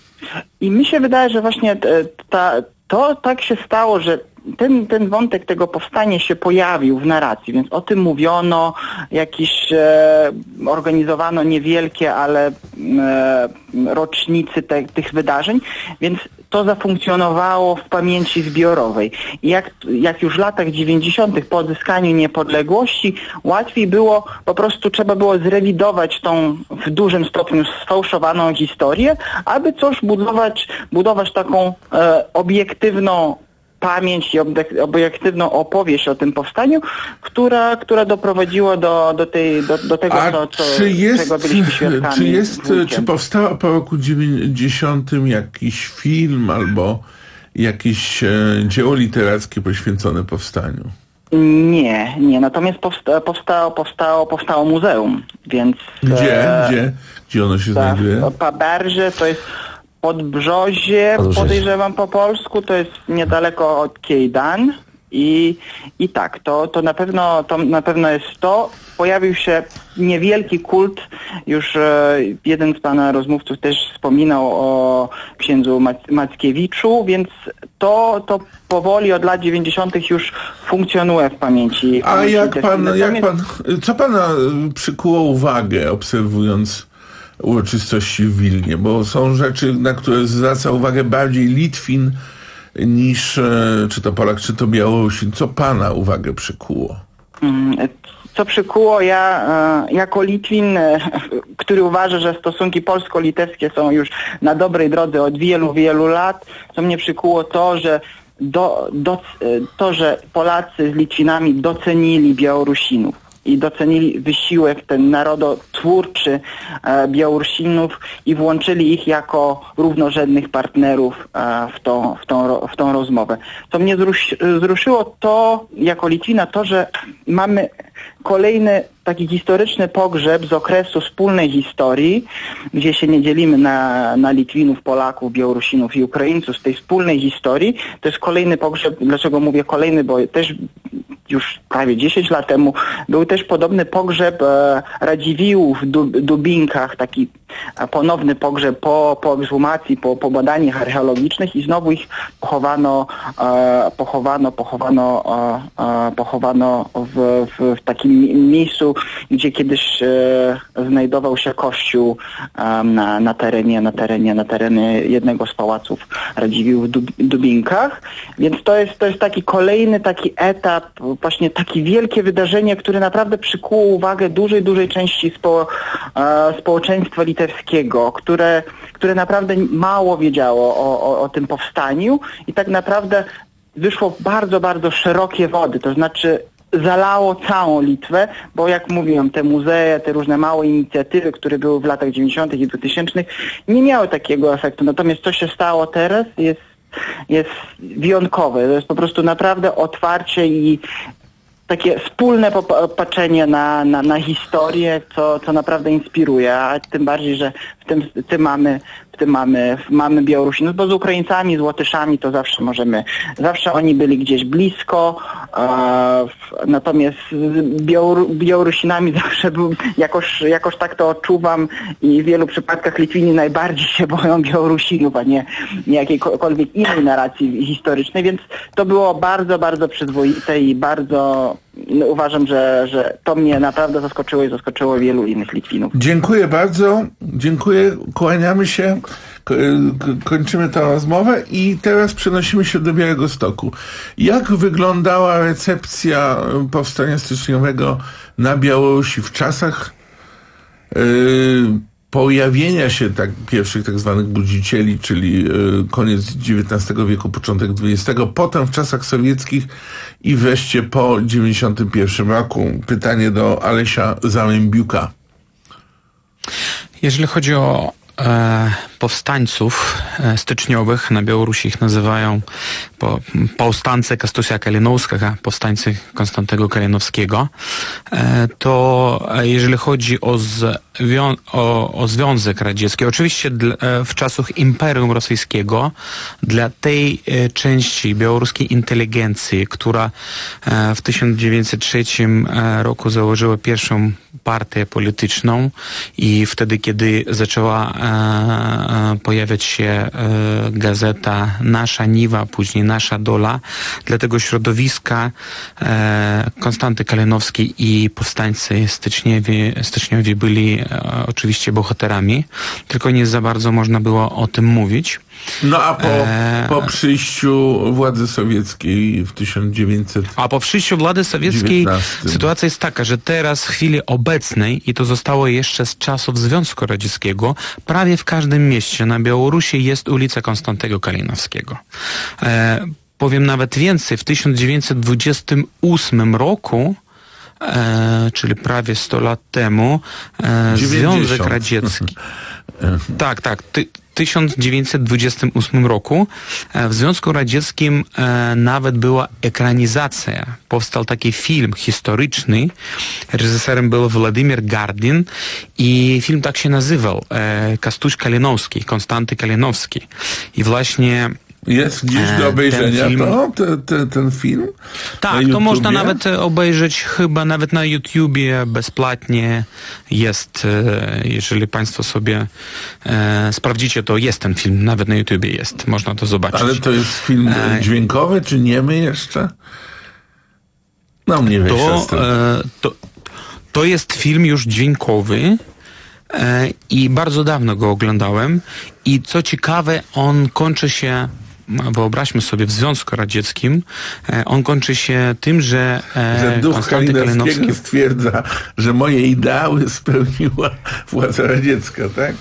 I mi się wydaje, że właśnie ta, to tak się stało, że ten, ten wątek tego powstania się pojawił w narracji, więc o tym mówiono, jakieś e, organizowano niewielkie, ale e, rocznicy te, tych wydarzeń, więc to zafunkcjonowało w pamięci zbiorowej. I jak, jak już w latach dziewięćdziesiątych po odzyskaniu niepodległości łatwiej było, po prostu trzeba było zrewidować tą w dużym stopniu sfałszowaną historię, aby coś budować, budować taką e, obiektywną pamięć i obiektywną opowieść o tym powstaniu, która, która doprowadziła do, do, tej, do, do tego, A co, co, czy jest, czego byliśmy świadkami. Czy, jest, czy powstała po roku dziewięćdziesiątym jakiś film albo jakieś e, dzieło literackie poświęcone powstaniu? Nie, nie. Natomiast powsta, powstało, powstało, powstało muzeum, więc... Gdzie? E, Gdzie? Gdzie ono się ta, znajduje? Paberże to jest Podbrzozie, podejrzewam po polsku, to jest niedaleko od Kejdan i, i tak, to, to, na pewno, to na pewno jest to. Pojawił się niewielki kult, już e, jeden z pana rozmówców też wspominał o księdzu Mac- Mackiewiczu, więc to, to powoli od lat dziewięćdziesiątych już funkcjonuje w pamięci. A pamięci jak pan, Natomiast... jak pan, co pana przykuło uwagę, obserwując uroczystości w Wilnie? Bo są rzeczy, na które zwraca uwagę bardziej Litwin niż czy to Polak, czy to Białorusin. Co pana uwagę przykuło? co przykuło, ja e, jako Litwin, e, który uważa, że stosunki polsko-litewskie są już na dobrej drodze od wielu, wielu lat, co mnie przykuło to, że do, do, to, że Polacy z Litwinami docenili Białorusinów i docenili wysiłek ten narodotwórczy e, Białorusinów i włączyli ich jako równorzędnych partnerów e, w, tą, w, tą, w tą rozmowę. Co mnie zrusz, wzruszyło to, jako Litwina, to, że mamy kolejny taki historyczny pogrzeb z okresu wspólnej historii, gdzie się nie dzielimy na, na Litwinów, Polaków, Białorusinów i Ukraińców z tej wspólnej historii. To jest kolejny pogrzeb. Dlaczego mówię kolejny? Bo też już prawie dziesięć lat temu był też podobny pogrzeb e, Radziwiłłów w Dub, Dubinkach, taki e, ponowny pogrzeb po, po ekshumacji, po, po badaniach archeologicznych i znowu ich pochowano, e, pochowano, pochowano, e, e, pochowano w, w, w takim miejscu, gdzie kiedyś e, znajdował się kościół e, na, na terenie, na terenie, na terenie jednego z pałaców Radziwiłłów w Dub, Dubinkach. Więc to jest, to jest taki kolejny taki etap, właśnie takie wielkie wydarzenie, które naprawdę przykuło uwagę dużej, dużej części spo, e, społeczeństwa litewskiego, które, które naprawdę mało wiedziało o, o, o tym powstaniu i tak naprawdę wyszło w bardzo, bardzo szerokie wody, to znaczy zalało całą Litwę, bo jak mówiłem, te muzea, te różne małe inicjatywy, które były w latach dziewięćdziesiątych i dwutysięcznych, nie miały takiego efektu. Natomiast co się stało teraz jest, jest wyjątkowe. To jest po prostu naprawdę otwarcie i takie wspólne popatrzenie na, na, na historię, co, co naprawdę inspiruje, a tym bardziej, że w tym, w tym mamy w tym mamy, mamy Białorusinów, bo z Ukraińcami, z Łotyszami to zawsze możemy, zawsze oni byli gdzieś blisko, e, natomiast z Białoru, Białorusinami zawsze był, jakoś, jakoś tak to odczuwam i w wielu przypadkach Litwini najbardziej się boją Białorusinów, a nie, nie jakiejkolwiek innej narracji historycznej, więc to było bardzo, bardzo przyzwoite i bardzo no, uważam, że, że to mnie naprawdę zaskoczyło i zaskoczyło wielu innych Litwinów. Dziękuję bardzo, dziękuję, kłaniamy się, ko- kończymy tę rozmowę i teraz przenosimy się do Białegostoku. Jak wyglądała recepcja powstania styczniowego na Białorusi w czasach yy, pojawienia się tak, pierwszych tak zwanych budzicieli, czyli y, koniec dziewiętnastego wieku, początek dwudziestego, potem w czasach sowieckich i wreszcie po dziewięćdziesiątym pierwszym roku. Pytanie do Alesia Zarębiuka. Jeżeli chodzi o e, powstańców e, styczniowych, na Białorusi ich nazywają po, powstańcy Kastusia Kalinowskiego, powstańcy Konstantego Kalinowskiego, e, to e, jeżeli chodzi o, zwią- o, o Związek Radziecki, oczywiście dla, e, w czasach Imperium Rosyjskiego dla tej e, części białoruskiej inteligencji, która e, w tysiąc dziewięćset trzecim e, roku założyła pierwszą partię polityczną i wtedy, kiedy zaczęła e, e, pojawiać się e, gazeta Nasza Niwa, później Nasza Dola, dla tego środowiska e, Konstanty Kalinowski i powstańcy styczniowi, styczniowi byli e, oczywiście bohaterami, tylko nie za bardzo można było o tym mówić. No a po, e... po przyjściu władzy sowieckiej w tysiąc dziewięćset A po przyjściu władzy sowieckiej sytuacja jest taka, że teraz w chwili obecnej, i to zostało jeszcze z czasów Związku Radzieckiego, prawie w każdym mieście na Białorusi jest ulica Konstantego Kalinowskiego. E, powiem nawet więcej, w tysiąc dziewięćset dwudziestym ósmym roku E, czyli prawie sto lat temu, e, Związek Radziecki. tak, tak. Ty, tysiąc dziewięćset dwudziestym ósmym roku e, w Związku Radzieckim e, nawet była ekranizacja. Powstał taki film historyczny. Reżyserem był Władimir Gardin i film tak się nazywał. E, Kastuś Kalinowski, Konstanty Kalinowski. I właśnie jest gdzieś do obejrzenia film, to, te, te, ten film? Tak, to można nawet obejrzeć chyba nawet na YouTubie bezpłatnie jest, jeżeli Państwo sobie e, sprawdzicie, to jest ten film, nawet na YouTubie jest, można to zobaczyć. Ale to jest film e, dźwiękowy, czy niemy jeszcze? No mnie wiesz, to, e, to, to jest film już dźwiękowy e, i bardzo dawno go oglądałem i co ciekawe, on kończy się wyobraźmy sobie, w Związku Radzieckim, on kończy się tym, że, że duch Konstanty Kalinowski stwierdza, że moje ideały spełniła władza radziecka, tak?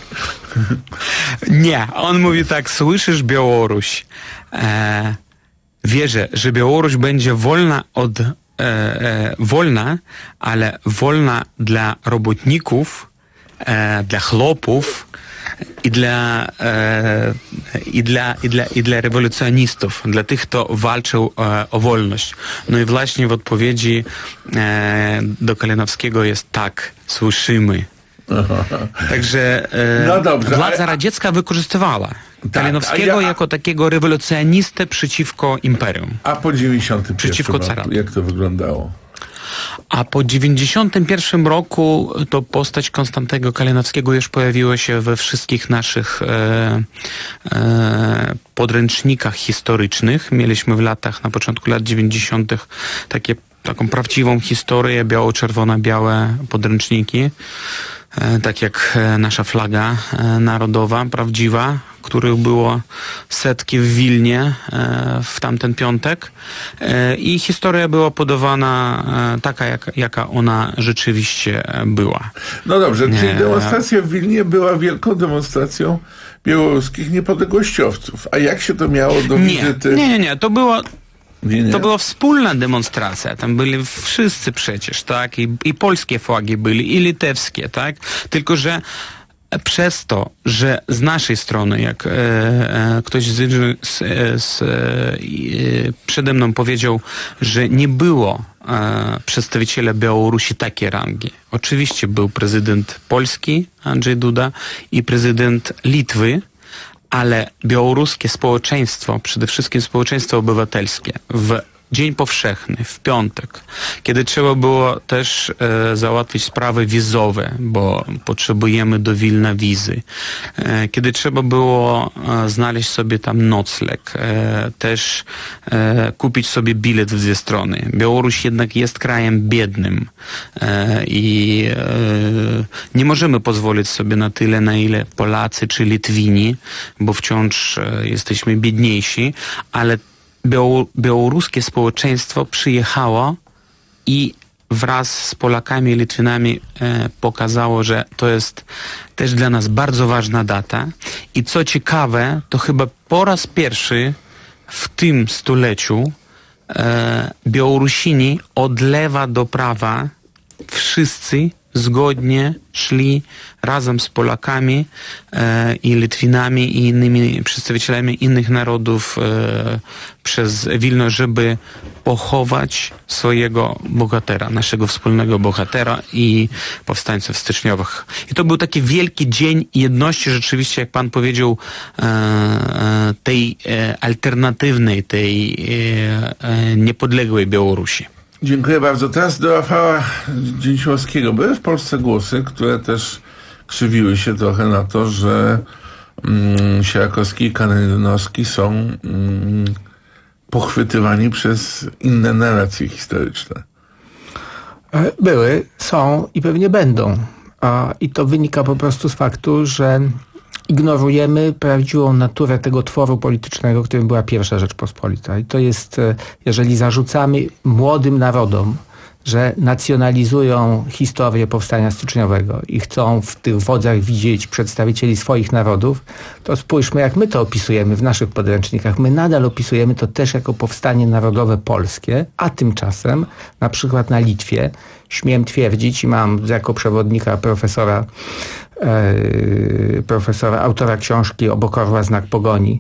Nie, on mówi tak: słyszysz, Białoruś, e, wierzę, że Białoruś będzie wolna od e, e, wolna, ale wolna dla robotników, e, dla chłopów i dla, e, i, dla, i, dla, i dla rewolucjonistów, dla tych, kto walczył e, o wolność. No i właśnie w odpowiedzi e, do Kalinowskiego jest tak: słyszymy. Także e, no dobrze, władza ale... radziecka wykorzystywała tak, Kalinowskiego ja... jako takiego rewolucjonistę przeciwko imperium. A po dziewięćdziesiątym pierwszym przeciwko caratu. Jak to wyglądało? A po dziewięćdziesiątym pierwszym roku to postać Konstantego Kalinowskiego już pojawiła się we wszystkich naszych e, e, podręcznikach historycznych. Mieliśmy w latach, na początku lat dziewięćdziesiątych takie, taką prawdziwą historię, biało-czerwona-białe podręczniki. Tak jak nasza flaga narodowa, prawdziwa, których było setki w Wilnie w tamten piątek. I historia była podawana taka, jak, jaka ona rzeczywiście była. No dobrze, czyli demonstracja w Wilnie była wielką demonstracją białoruskich niepodległościowców. A jak się to miało do nie, wizyty? Nie, nie, nie. To było... Nie, nie. To była wspólna demonstracja, tam byli wszyscy przecież, tak, i, i polskie flagi byli, i litewskie, tak, tylko że przez to, że z naszej strony, jak e, e, ktoś z, z, z, e, przede mną powiedział, że nie było e, przedstawiciela Białorusi takiej rangi. Oczywiście był prezydent Polski, Andrzej Duda, i prezydent Litwy, ale białoruskie społeczeństwo, przede wszystkim społeczeństwo obywatelskie, w Dzień Powszechny, w piątek, kiedy trzeba było też e, załatwić sprawy wizowe, bo potrzebujemy do Wilna wizy, e, kiedy trzeba było e, znaleźć sobie tam nocleg, e, też e, kupić sobie bilet w dwie strony. Białoruś jednak jest krajem biednym e, i e, nie możemy pozwolić sobie na tyle, na ile Polacy czy Litwini, bo wciąż e, jesteśmy biedniejsi, ale białoruskie społeczeństwo przyjechało i wraz z Polakami i Litwinami e, pokazało, że to jest też dla nas bardzo ważna data. I co ciekawe, to chyba po raz pierwszy w tym stuleciu e, Białorusini od lewa do prawa wszyscy zgodnie szli razem z Polakami e, i Litwinami i innymi przedstawicielami innych narodów e, przez Wilno, żeby pochować swojego bohatera, naszego wspólnego bohatera i powstańców styczniowych. I to był taki wielki dzień jedności, rzeczywiście, jak pan powiedział, e, e, tej e, alternatywnej, tej e, e, niepodległej Białorusi. Dziękuję bardzo. Teraz do Rafała Dzięciołowskiego. Były w Polsce głosy, które też krzywiły się trochę na to, że mm, Sierakowski i Kalinowski są mm, pochwytywani przez inne narracje historyczne. Były, są i pewnie będą. A, I to wynika po prostu z faktu, że ignorujemy prawdziwą naturę tego tworu politycznego, którym była pierwsza Rzeczpospolita. I to jest, jeżeli zarzucamy młodym narodom, że nacjonalizują historię powstania styczniowego i chcą w tych wodzach widzieć przedstawicieli swoich narodów, to spójrzmy, jak my to opisujemy w naszych podręcznikach. My nadal opisujemy to też jako powstanie narodowe polskie, a tymczasem na przykład na Litwie śmiem twierdzić i mam jako przewodnika profesora e, profesora, autora książki Obok orła znak pogoni,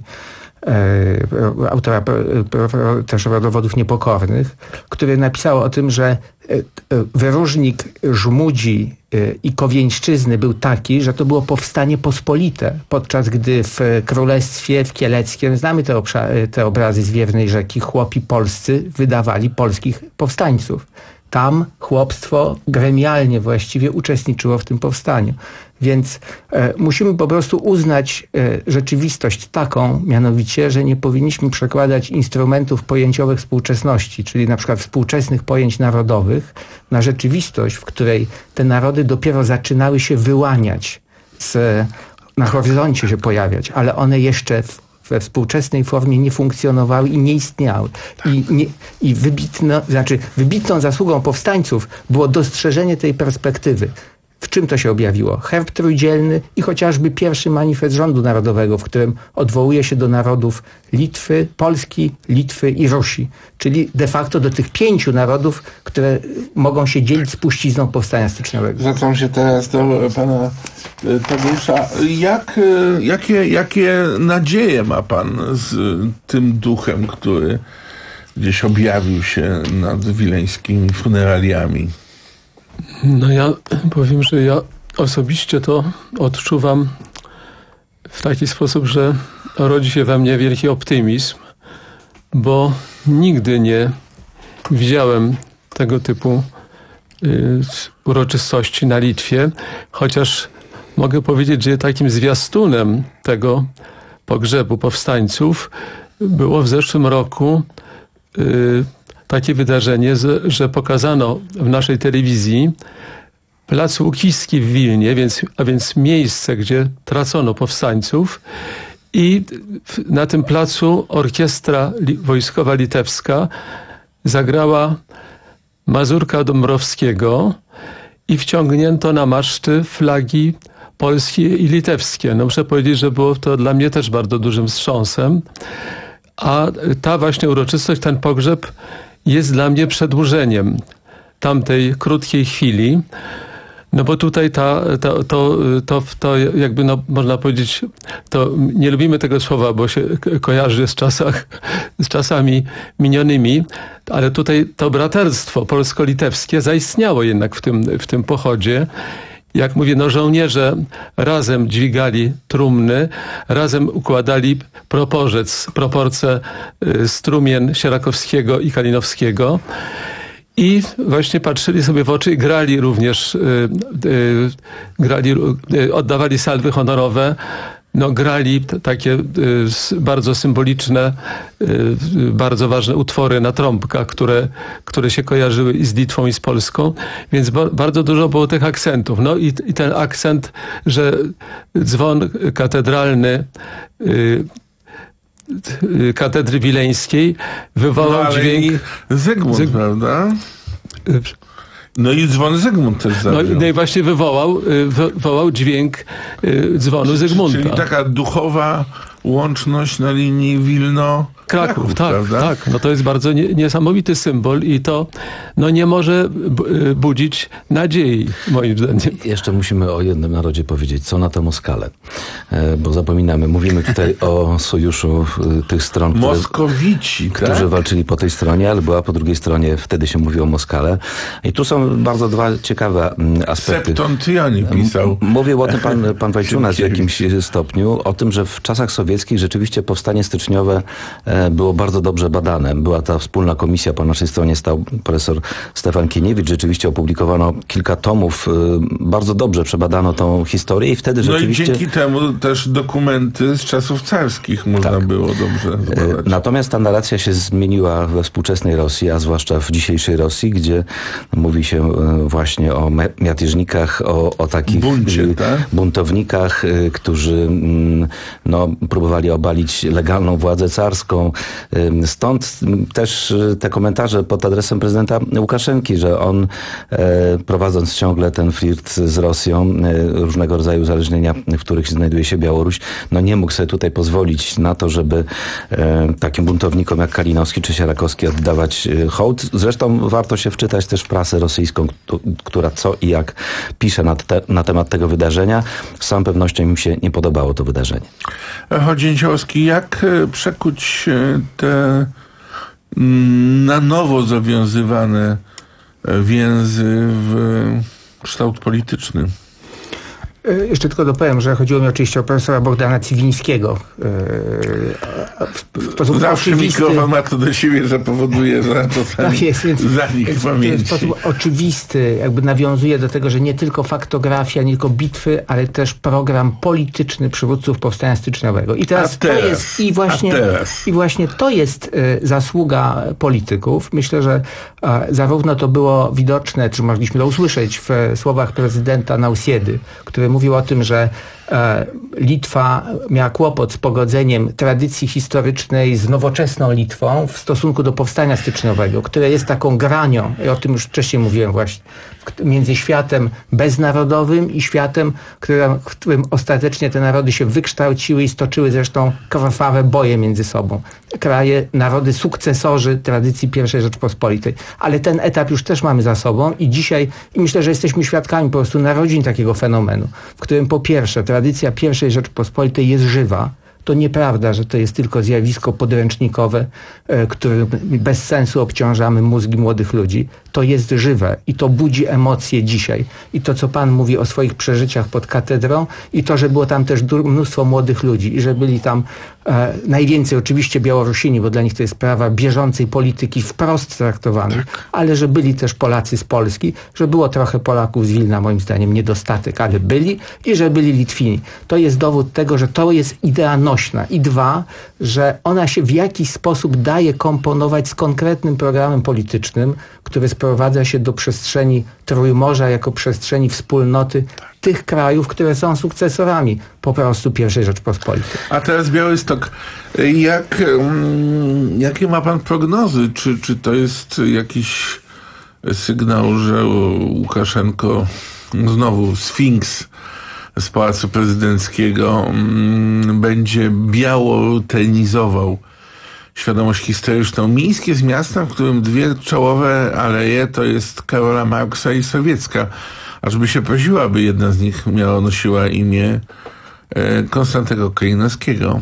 e, autora e, też rodowodów niepokornych, który napisał o tym, że e, wyróżnik Żmudzi e, i Kowieńszczyzny był taki, że to było powstanie pospolite, podczas gdy w Królestwie, w Kieleckiem, znamy te, obsza- te obrazy z Wiernej Rzeki, chłopi polscy wydawali polskich powstańców. Tam chłopstwo gremialnie właściwie uczestniczyło w tym powstaniu. Więc e, musimy po prostu uznać e, rzeczywistość taką, mianowicie, że nie powinniśmy przekładać instrumentów pojęciowych współczesności, czyli na przykład współczesnych pojęć narodowych, na rzeczywistość, w której te narody dopiero zaczynały się wyłaniać, z, na horyzoncie się pojawiać, ale one jeszcze w we współczesnej formie nie funkcjonowały i nie istniały. I, nie, i wybitno, znaczy wybitną zasługą powstańców było dostrzeżenie tej perspektywy. W czym to się objawiło? Herb trójdzielny i chociażby pierwszy manifest rządu narodowego, w którym odwołuje się do narodów Litwy, Polski, Litwy i Rusi. Czyli de facto do tych pięciu narodów, które mogą się dzielić spuścizną powstania styczniowego. Zwracam się teraz do pana Tadeusza. Jak, jakie, jakie nadzieje ma pan z tym duchem, który gdzieś objawił się nad wileńskimi funeraliami? No ja powiem, że ja osobiście to odczuwam w taki sposób, że rodzi się we mnie wielki optymizm, bo nigdy nie widziałem tego typu y, uroczystości na Litwie, chociaż mogę powiedzieć, że takim zwiastunem tego pogrzebu powstańców było w zeszłym roku y, takie wydarzenie, że pokazano w naszej telewizji plac Łukiski w Wilnie, więc, a więc miejsce, gdzie tracono powstańców, i na tym placu orkiestra li, wojskowa litewska zagrała Mazurka Dąbrowskiego i wciągnięto na maszty flagi polskie i litewskie. No muszę powiedzieć, że było to dla mnie też bardzo dużym wstrząsem, a ta właśnie uroczystość, ten pogrzeb jest dla mnie przedłużeniem tamtej krótkiej chwili, no bo tutaj ta, ta, to, to, to jakby no, można powiedzieć, to nie lubimy tego słowa, bo się kojarzy z, czasach, z czasami minionymi, ale tutaj to braterstwo polsko-litewskie zaistniało jednak w tym, w tym pochodzie. Jak mówię, no żołnierze razem dźwigali trumny, razem układali proporzec, proporce strumien Sierakowskiego i Kalinowskiego i właśnie patrzyli sobie w oczy i grali również, y, y, grali, y, oddawali salwy honorowe, no grali t- takie y, bardzo symboliczne, y, bardzo ważne utwory na trąbkach, które, które się kojarzyły i z Litwą, i z Polską, więc ba- bardzo dużo było tych akcentów. No i, i ten akcent, że dzwon katedralny y, y, katedry wileńskiej wywołał no, dźwięk... Zygmunt, Zyg... prawda? Y, No i dzwon Zygmunt też zabił. No, no i właśnie wywołał, wywołał dźwięk dzwonu Zygmunta. Czyli taka duchowa łączność na linii Wilno Kraków, Kraków, tak, prawda? tak. No to jest bardzo nie, niesamowity symbol i to no nie może b- budzić nadziei, moim zdaniem. Jeszcze musimy o jednym narodzie powiedzieć, co na to Moskale. E, bo zapominamy, mówimy tutaj o sojuszu e, tych stron, które, Moskowici, którzy tak? walczyli po tej stronie, ale była po drugiej stronie, wtedy się mówiło o Moskale. I tu są bardzo dwa ciekawe m, aspekty. Septontioni pisał. M- mówił o tym pan, pan Wajczunas w jakimś stopniu, o tym, że w czasach sowieckich rzeczywiście powstanie styczniowe e, było bardzo dobrze badane. Była ta wspólna komisja, po naszej stronie stał profesor Stefan Kieniewicz. Rzeczywiście opublikowano kilka tomów. Bardzo dobrze przebadano tą historię i wtedy no rzeczywiście... No i dzięki temu też dokumenty z czasów carskich można tak. było dobrze zbadać. Natomiast ta narracja się zmieniła we współczesnej Rosji, a zwłaszcza w dzisiejszej Rosji, gdzie mówi się właśnie o miatyżnikach, o, o takich Buncie, tak? buntownikach, którzy no, próbowali obalić legalną władzę carską. Stąd też te komentarze pod adresem prezydenta Łukaszenki, że on prowadząc ciągle ten flirt z Rosją, różnego rodzaju uzależnienia, w których znajduje się Białoruś, no nie mógł sobie tutaj pozwolić na to, żeby takim buntownikom jak Kalinowski czy Sierakowski oddawać hołd. Zresztą warto się wczytać też w prasę rosyjską, która co i jak pisze na, te, na temat tego wydarzenia. Z całą pewnością im się nie podobało to wydarzenie. Chodzięciowski, jak przekuć te na nowo zawiązywane więzy w kształt polityczny? Jeszcze tylko dopowiem, że chodziło mi oczywiście o profesora Bogdana Cywińskiego. W sposób Zawsze oczywisty... mikrofon ma to do siebie, że powoduje, że to tak jest, więc, za nich pamięci. W sposób oczywisty jakby nawiązuje do tego, że nie tylko faktografia, nie tylko bitwy, ale też program polityczny przywódców powstania styczniowego. I teraz, teraz to jest i właśnie, i właśnie to jest y, zasługa polityków. Myślę, że y, zarówno to było widoczne, czy mogliśmy to usłyszeć w słowach prezydenta Nausiedy, który mówił o tym, że e, Litwa miała kłopot z pogodzeniem tradycji historycznej z nowoczesną Litwą w stosunku do powstania styczniowego, które jest taką granią, i o tym już wcześniej mówiłem właśnie, między światem beznarodowym i światem, którym, w którym ostatecznie te narody się wykształciły i stoczyły zresztą krwawe boje między sobą. Kraje, narody sukcesorzy tradycji pierwszej Rzeczpospolitej. Ale ten etap już też mamy za sobą i dzisiaj, i myślę, że jesteśmy świadkami po prostu narodzin takiego fenomenu, w którym po pierwsze tradycja pierwszej Rzeczpospolitej jest żywa. To nieprawda, że to jest tylko zjawisko podręcznikowe, e, którym bez sensu obciążamy mózgi młodych ludzi. To jest żywe i to budzi emocje dzisiaj. I to, co pan mówi o swoich przeżyciach pod katedrą i to, że było tam też mnóstwo młodych ludzi i że byli tam e, najwięcej oczywiście Białorusini, bo dla nich to jest sprawa bieżącej polityki wprost traktowanych, tak. Ale że byli też Polacy z Polski, że było trochę Polaków z Wilna, moim zdaniem niedostatek, ale byli i że byli Litwini. To jest dowód tego, że to jest idea nośna. I dwa, że ona się w jakiś sposób daje komponować z konkretnym programem politycznym, który sprowadza się do przestrzeni Trójmorza jako przestrzeni wspólnoty tak. tych krajów, które są sukcesorami po prostu pierwszej Rzeczpospolitej. A teraz Białystok. Jak, jakie ma pan prognozy? Czy, czy to jest jakiś sygnał, że Łukaszenko znowu Sfinks z Pałacu Prezydenckiego będzie biało tenizował świadomość historyczną? Mińsk jest miastem, w którym dwie czołowe aleje to jest Karola Marksa i Sowiecka. Ażby się prosiła, aby jedna z nich miała, nosiła imię e, Konstantego Kalinowskiego.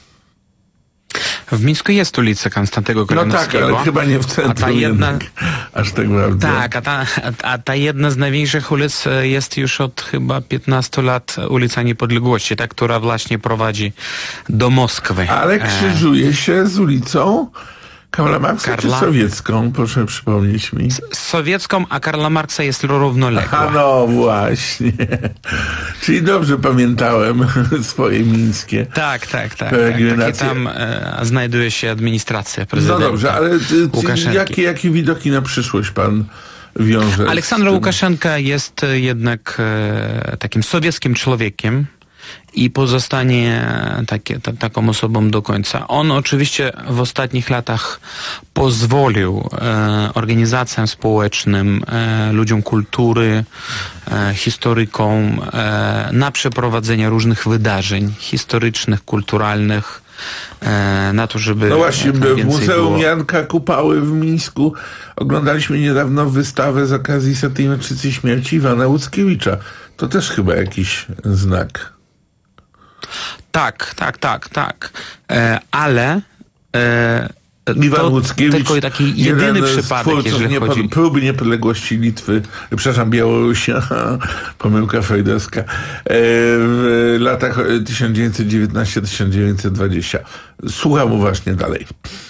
W Mińsku jest ulica Konstantego Kalinowskiego. No tak, ale chyba nie w centrum. A ta jedna... Aż tak bardzo. Tak, a ta, a ta jedna z największych ulic jest już od chyba piętnastu lat ulica Niepodległości, ta, która właśnie prowadzi do Moskwy. Ale krzyżuje się z ulicą Karola Marksa Karla... czy sowiecką? Proszę przypomnieć mi. Z sowiecką, a Karla Marksa jest równoległa. A no właśnie. Czyli dobrze pamiętałem swoje mińskie Tak, tak, tak. tak, tak. I tam e, znajduje się administracja prezydenta. No dobrze, ale ty, ty, jakie, jakie widoki na przyszłość pan wiąże? Aleksandr Łukaszenka jest jednak e, takim sowieckim człowiekiem i pozostanie takie, ta, taką osobą do końca. On oczywiście w ostatnich latach pozwolił e, organizacjom społecznym, e, ludziom kultury, e, historykom e, na przeprowadzenie różnych wydarzeń historycznych, kulturalnych, e, na to, żeby... No właśnie, w Muzeum było... Janka Kupały w Mińsku oglądaliśmy niedawno wystawę z okazji setnej rocznicy śmierci Iwana Łuckiewicza. To też chyba jakiś znak. Tak, tak, tak, tak. E, ale e, Iwan Łuckiewicz, tylko taki jedyny przypadek, jeżeli niepod- chodzi... próby niepodległości Litwy, przepraszam, Białorusi, pomyłka freudowska, e, w latach tysiąc dziewięćset dziewiętnasty do tysiąc dziewięćset dwudziestego. Słucham uważnie dalej.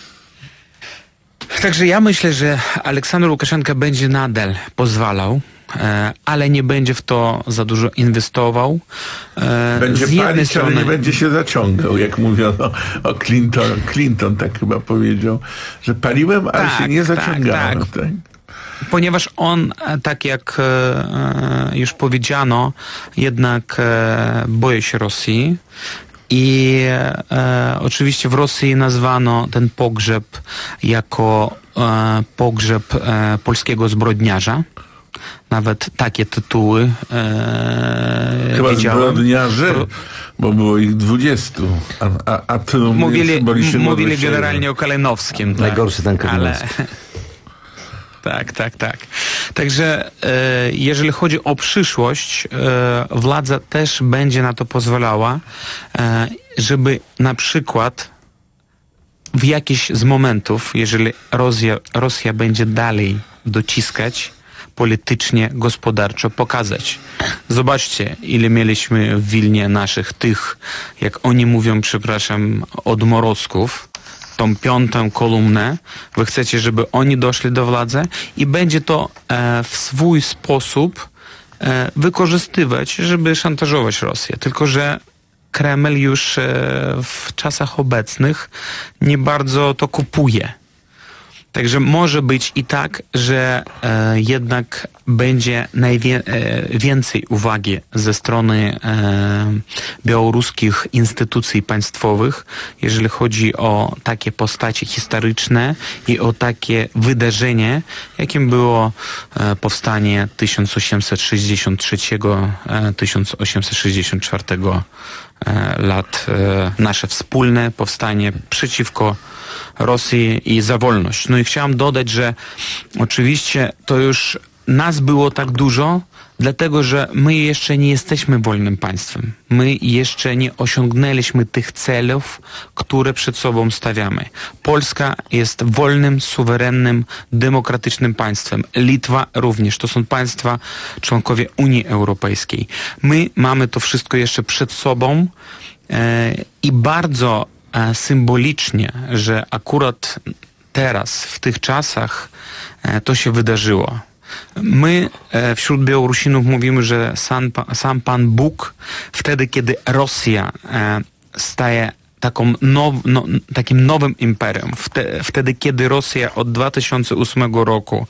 Także ja myślę, że Aleksandr Łukaszenka będzie nadal pozwalał, e, ale nie będzie w to za dużo inwestował. E, będzie z jednej palić, strony... ale nie będzie się zaciągał, jak mówiono o Clinton. Clinton tak chyba powiedział, że paliłem, ale tak, się nie tak, zaciągałem. Tak. Tak. Ponieważ on, tak jak e, już powiedziano, jednak e, boi się Rosji. I e, oczywiście w Rosji nazwano ten pogrzeb jako e, pogrzeb e, polskiego zbrodniarza. Nawet takie tytuły e, Chyba widziałem. zbrodniarzy, bo było ich dwudziestu, a, a, a trumny Mówili, mówili, mówili generalnie o Kalinowskim. Tak, najgorszy ten Kalinowski. Ale... Tak, tak, tak. Także e, jeżeli chodzi o przyszłość, e, władza też będzie na to pozwalała, e, żeby na przykład w jakiś z momentów, jeżeli Rosja, Rosja będzie dalej dociskać politycznie, gospodarczo, pokazać. Zobaczcie, ile mieliśmy w Wilnie naszych tych, jak oni mówią, przepraszam, odmorozków, tą piątą kolumnę, wy chcecie, żeby oni doszli do władzy i będzie to e, w swój sposób e, wykorzystywać, żeby szantażować Rosję. Tylko że Kreml już e, w czasach obecnych nie bardzo to kupuje. Także może być i tak, że e, jednak będzie najwie, e, więcej uwagi ze strony e, białoruskich instytucji państwowych, jeżeli chodzi o takie postacie historyczne i o takie wydarzenie, jakim było e, powstanie tysiąc osiemset sześćdziesiąt trzeciego do tysiąc osiemset sześćdziesiąt czwartego e, lat. E, nasze wspólne powstanie przeciwko Rosji i za wolność. No i chciałem dodać, że oczywiście to już nas było tak dużo, dlatego że my jeszcze nie jesteśmy wolnym państwem. My jeszcze nie osiągnęliśmy tych celów, które przed sobą stawiamy. Polska jest wolnym, suwerennym, demokratycznym państwem. Litwa również. To są państwa członkowie Unii Europejskiej. My mamy to wszystko jeszcze przed sobą e, i bardzo e, symbolicznie, że akurat teraz, w tych czasach e, to się wydarzyło. My e, wśród Białorusinów mówimy, że sam, sam Pan Bóg wtedy, kiedy Rosja e, staje taką now, no, takim nowym imperium, wtedy, wtedy kiedy Rosja od dwa tysiące ósmego roku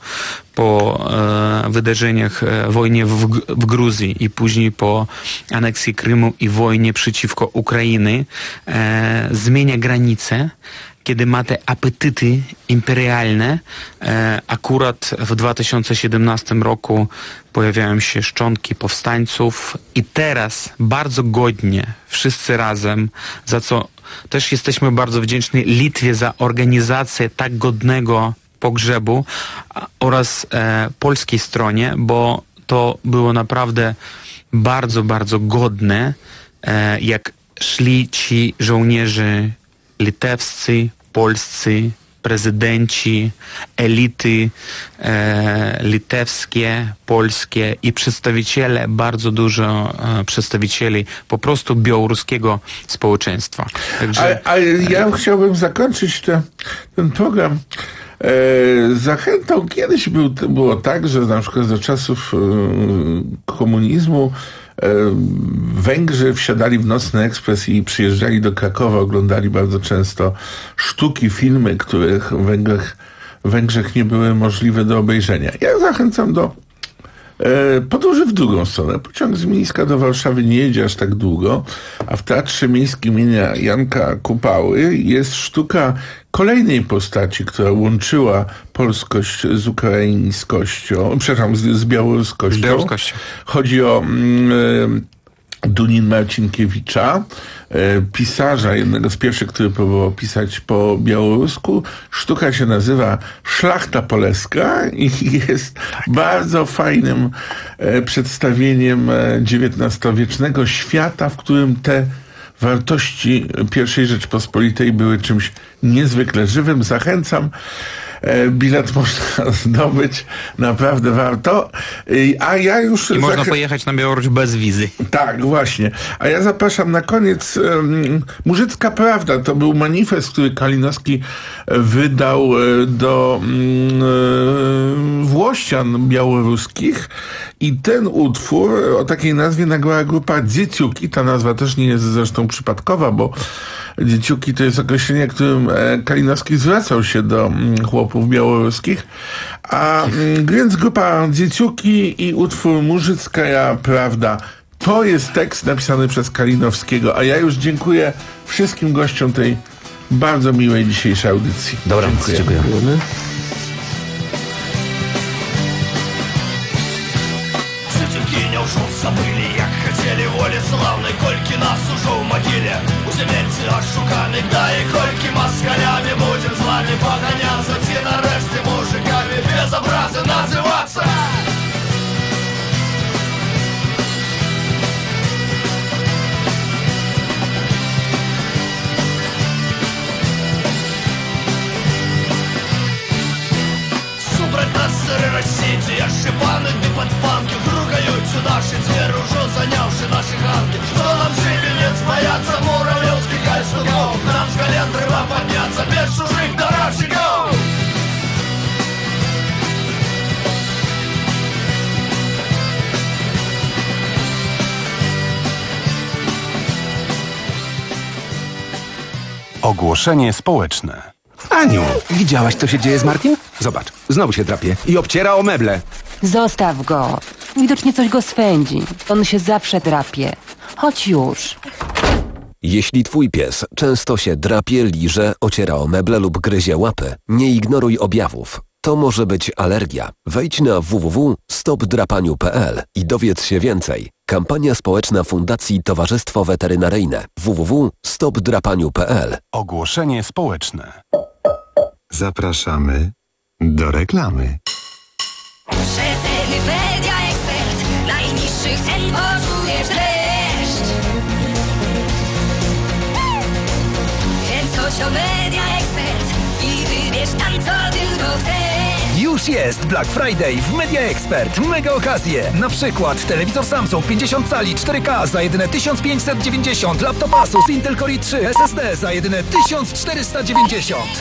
po e, wydarzeniach e, wojnie w, w Gruzji i później po aneksji Krymu i wojnie przeciwko Ukrainy e, zmienia granice, kiedy ma te apetyty imperialne, e, akurat w dwa tysiące siedemnastym roku pojawiają się szczątki powstańców i teraz bardzo godnie wszyscy razem, za co też jesteśmy bardzo wdzięczni Litwie za organizację tak godnego pogrzebu oraz e, polskiej stronie, bo to było naprawdę bardzo, bardzo godne, e, jak szli ci żołnierze litewscy, polscy, prezydenci, elity e, litewskie, polskie i przedstawiciele, bardzo dużo e, przedstawicieli po prostu białoruskiego społeczeństwa. Także, a, a ja chciałbym zakończyć te, ten program e, zachętą. Kiedyś był, było tak, że na przykład za czasów e, komunizmu Węgrzy wsiadali w Nocny Ekspres i przyjeżdżali do Krakowa, oglądali bardzo często sztuki, filmy, których w Węgrzech, w Węgrzech nie były możliwe do obejrzenia. Ja zachęcam do e, podróży w drugą stronę. Pociąg z Mińska do Warszawy nie jedzie aż tak długo, a w Teatrze Miejskim imienia Janka Kupały jest sztuka kolejnej postaci, która łączyła polskość z ukraińskością, przepraszam, z, z białoruskością. białoruskością. Chodzi o mm, Dunin Marcinkiewicza, e, pisarza, jednego z pierwszych, który próbował pisać po białorusku. Sztuka się nazywa Szlachta Poleska i jest tak. bardzo fajnym e, przedstawieniem dziewiętnastowiecznego świata, w którym te wartości pierwszej Rzeczpospolitej były czymś niezwykle żywym. Zachęcam. Bilet można zdobyć, naprawdę warto. A ja już... I można zach... pojechać na Białoruś bez wizy. Tak, właśnie. A ja zapraszam na koniec um, Murzycka Prawda. To był manifest, który Kalinowski wydał do um, Włościan białoruskich. I ten utwór o takiej nazwie nagrała grupa Dzieciuki. Ta nazwa też nie jest zresztą przypadkowa, bo Dzieciuki to jest określenie, którym Kalinowski zwracał się do chłopów białoruskich. A więc grupa Dzieciuki i utwór Murzycka Prawda. To jest tekst napisany przez Kalinowskiego. A ja już dziękuję wszystkim gościom tej bardzo miłej dzisiejszej audycji. Dobra, dziękuję. dziękuję. Забыли, як хотели воли славной, кольки нас уже в могиле. Уземельцы ошуканы, да и кольки москалями будем с вами погоняться, ці нарешті мужиками без образы называться. Субрать нас сыры рассети, ошибаны ды подфанки, ругаются наши звери, уже занявши наши ганки. Что нам шибенец бояться муравьевских гальстуков, нам с колен треба подняться без чужих даровщиков. Ogłoszenie społeczne. Aniu, widziałaś, co się dzieje z Martim? Zobacz, znowu się drapie i obciera o meble. Zostaw go. Widocznie coś go swędzi. On się zawsze drapie. Chodź już. Jeśli twój pies często się drapie, liże, ociera o meble lub gryzie łapy, nie ignoruj objawów. To może być alergia. Wejdź na w w w kropka stop drapaniu kropka p l i dowiedz się więcej. Kampania społeczna Fundacji Towarzystwo Weterynaryjne. w w w kropka stop drapaniu kropka p l. Ogłoszenie społeczne. Zapraszamy do reklamy. Przeceny Media Expert. Najniższych cen poczujesz dreszcz. Więc chodź do Media Expert i wybierz tam, co tylko chcesz. Już jest Black Friday w Media Expert. Mega okazje. Na przykład telewizor Samsung pięćdziesiąt cali cztery K za jedyne tysiąc pięćset dziewięćdziesiąt, laptop Asus Intel Core i trzy S S D za jedyne tysiąc czterysta dziewięćdziesiąt.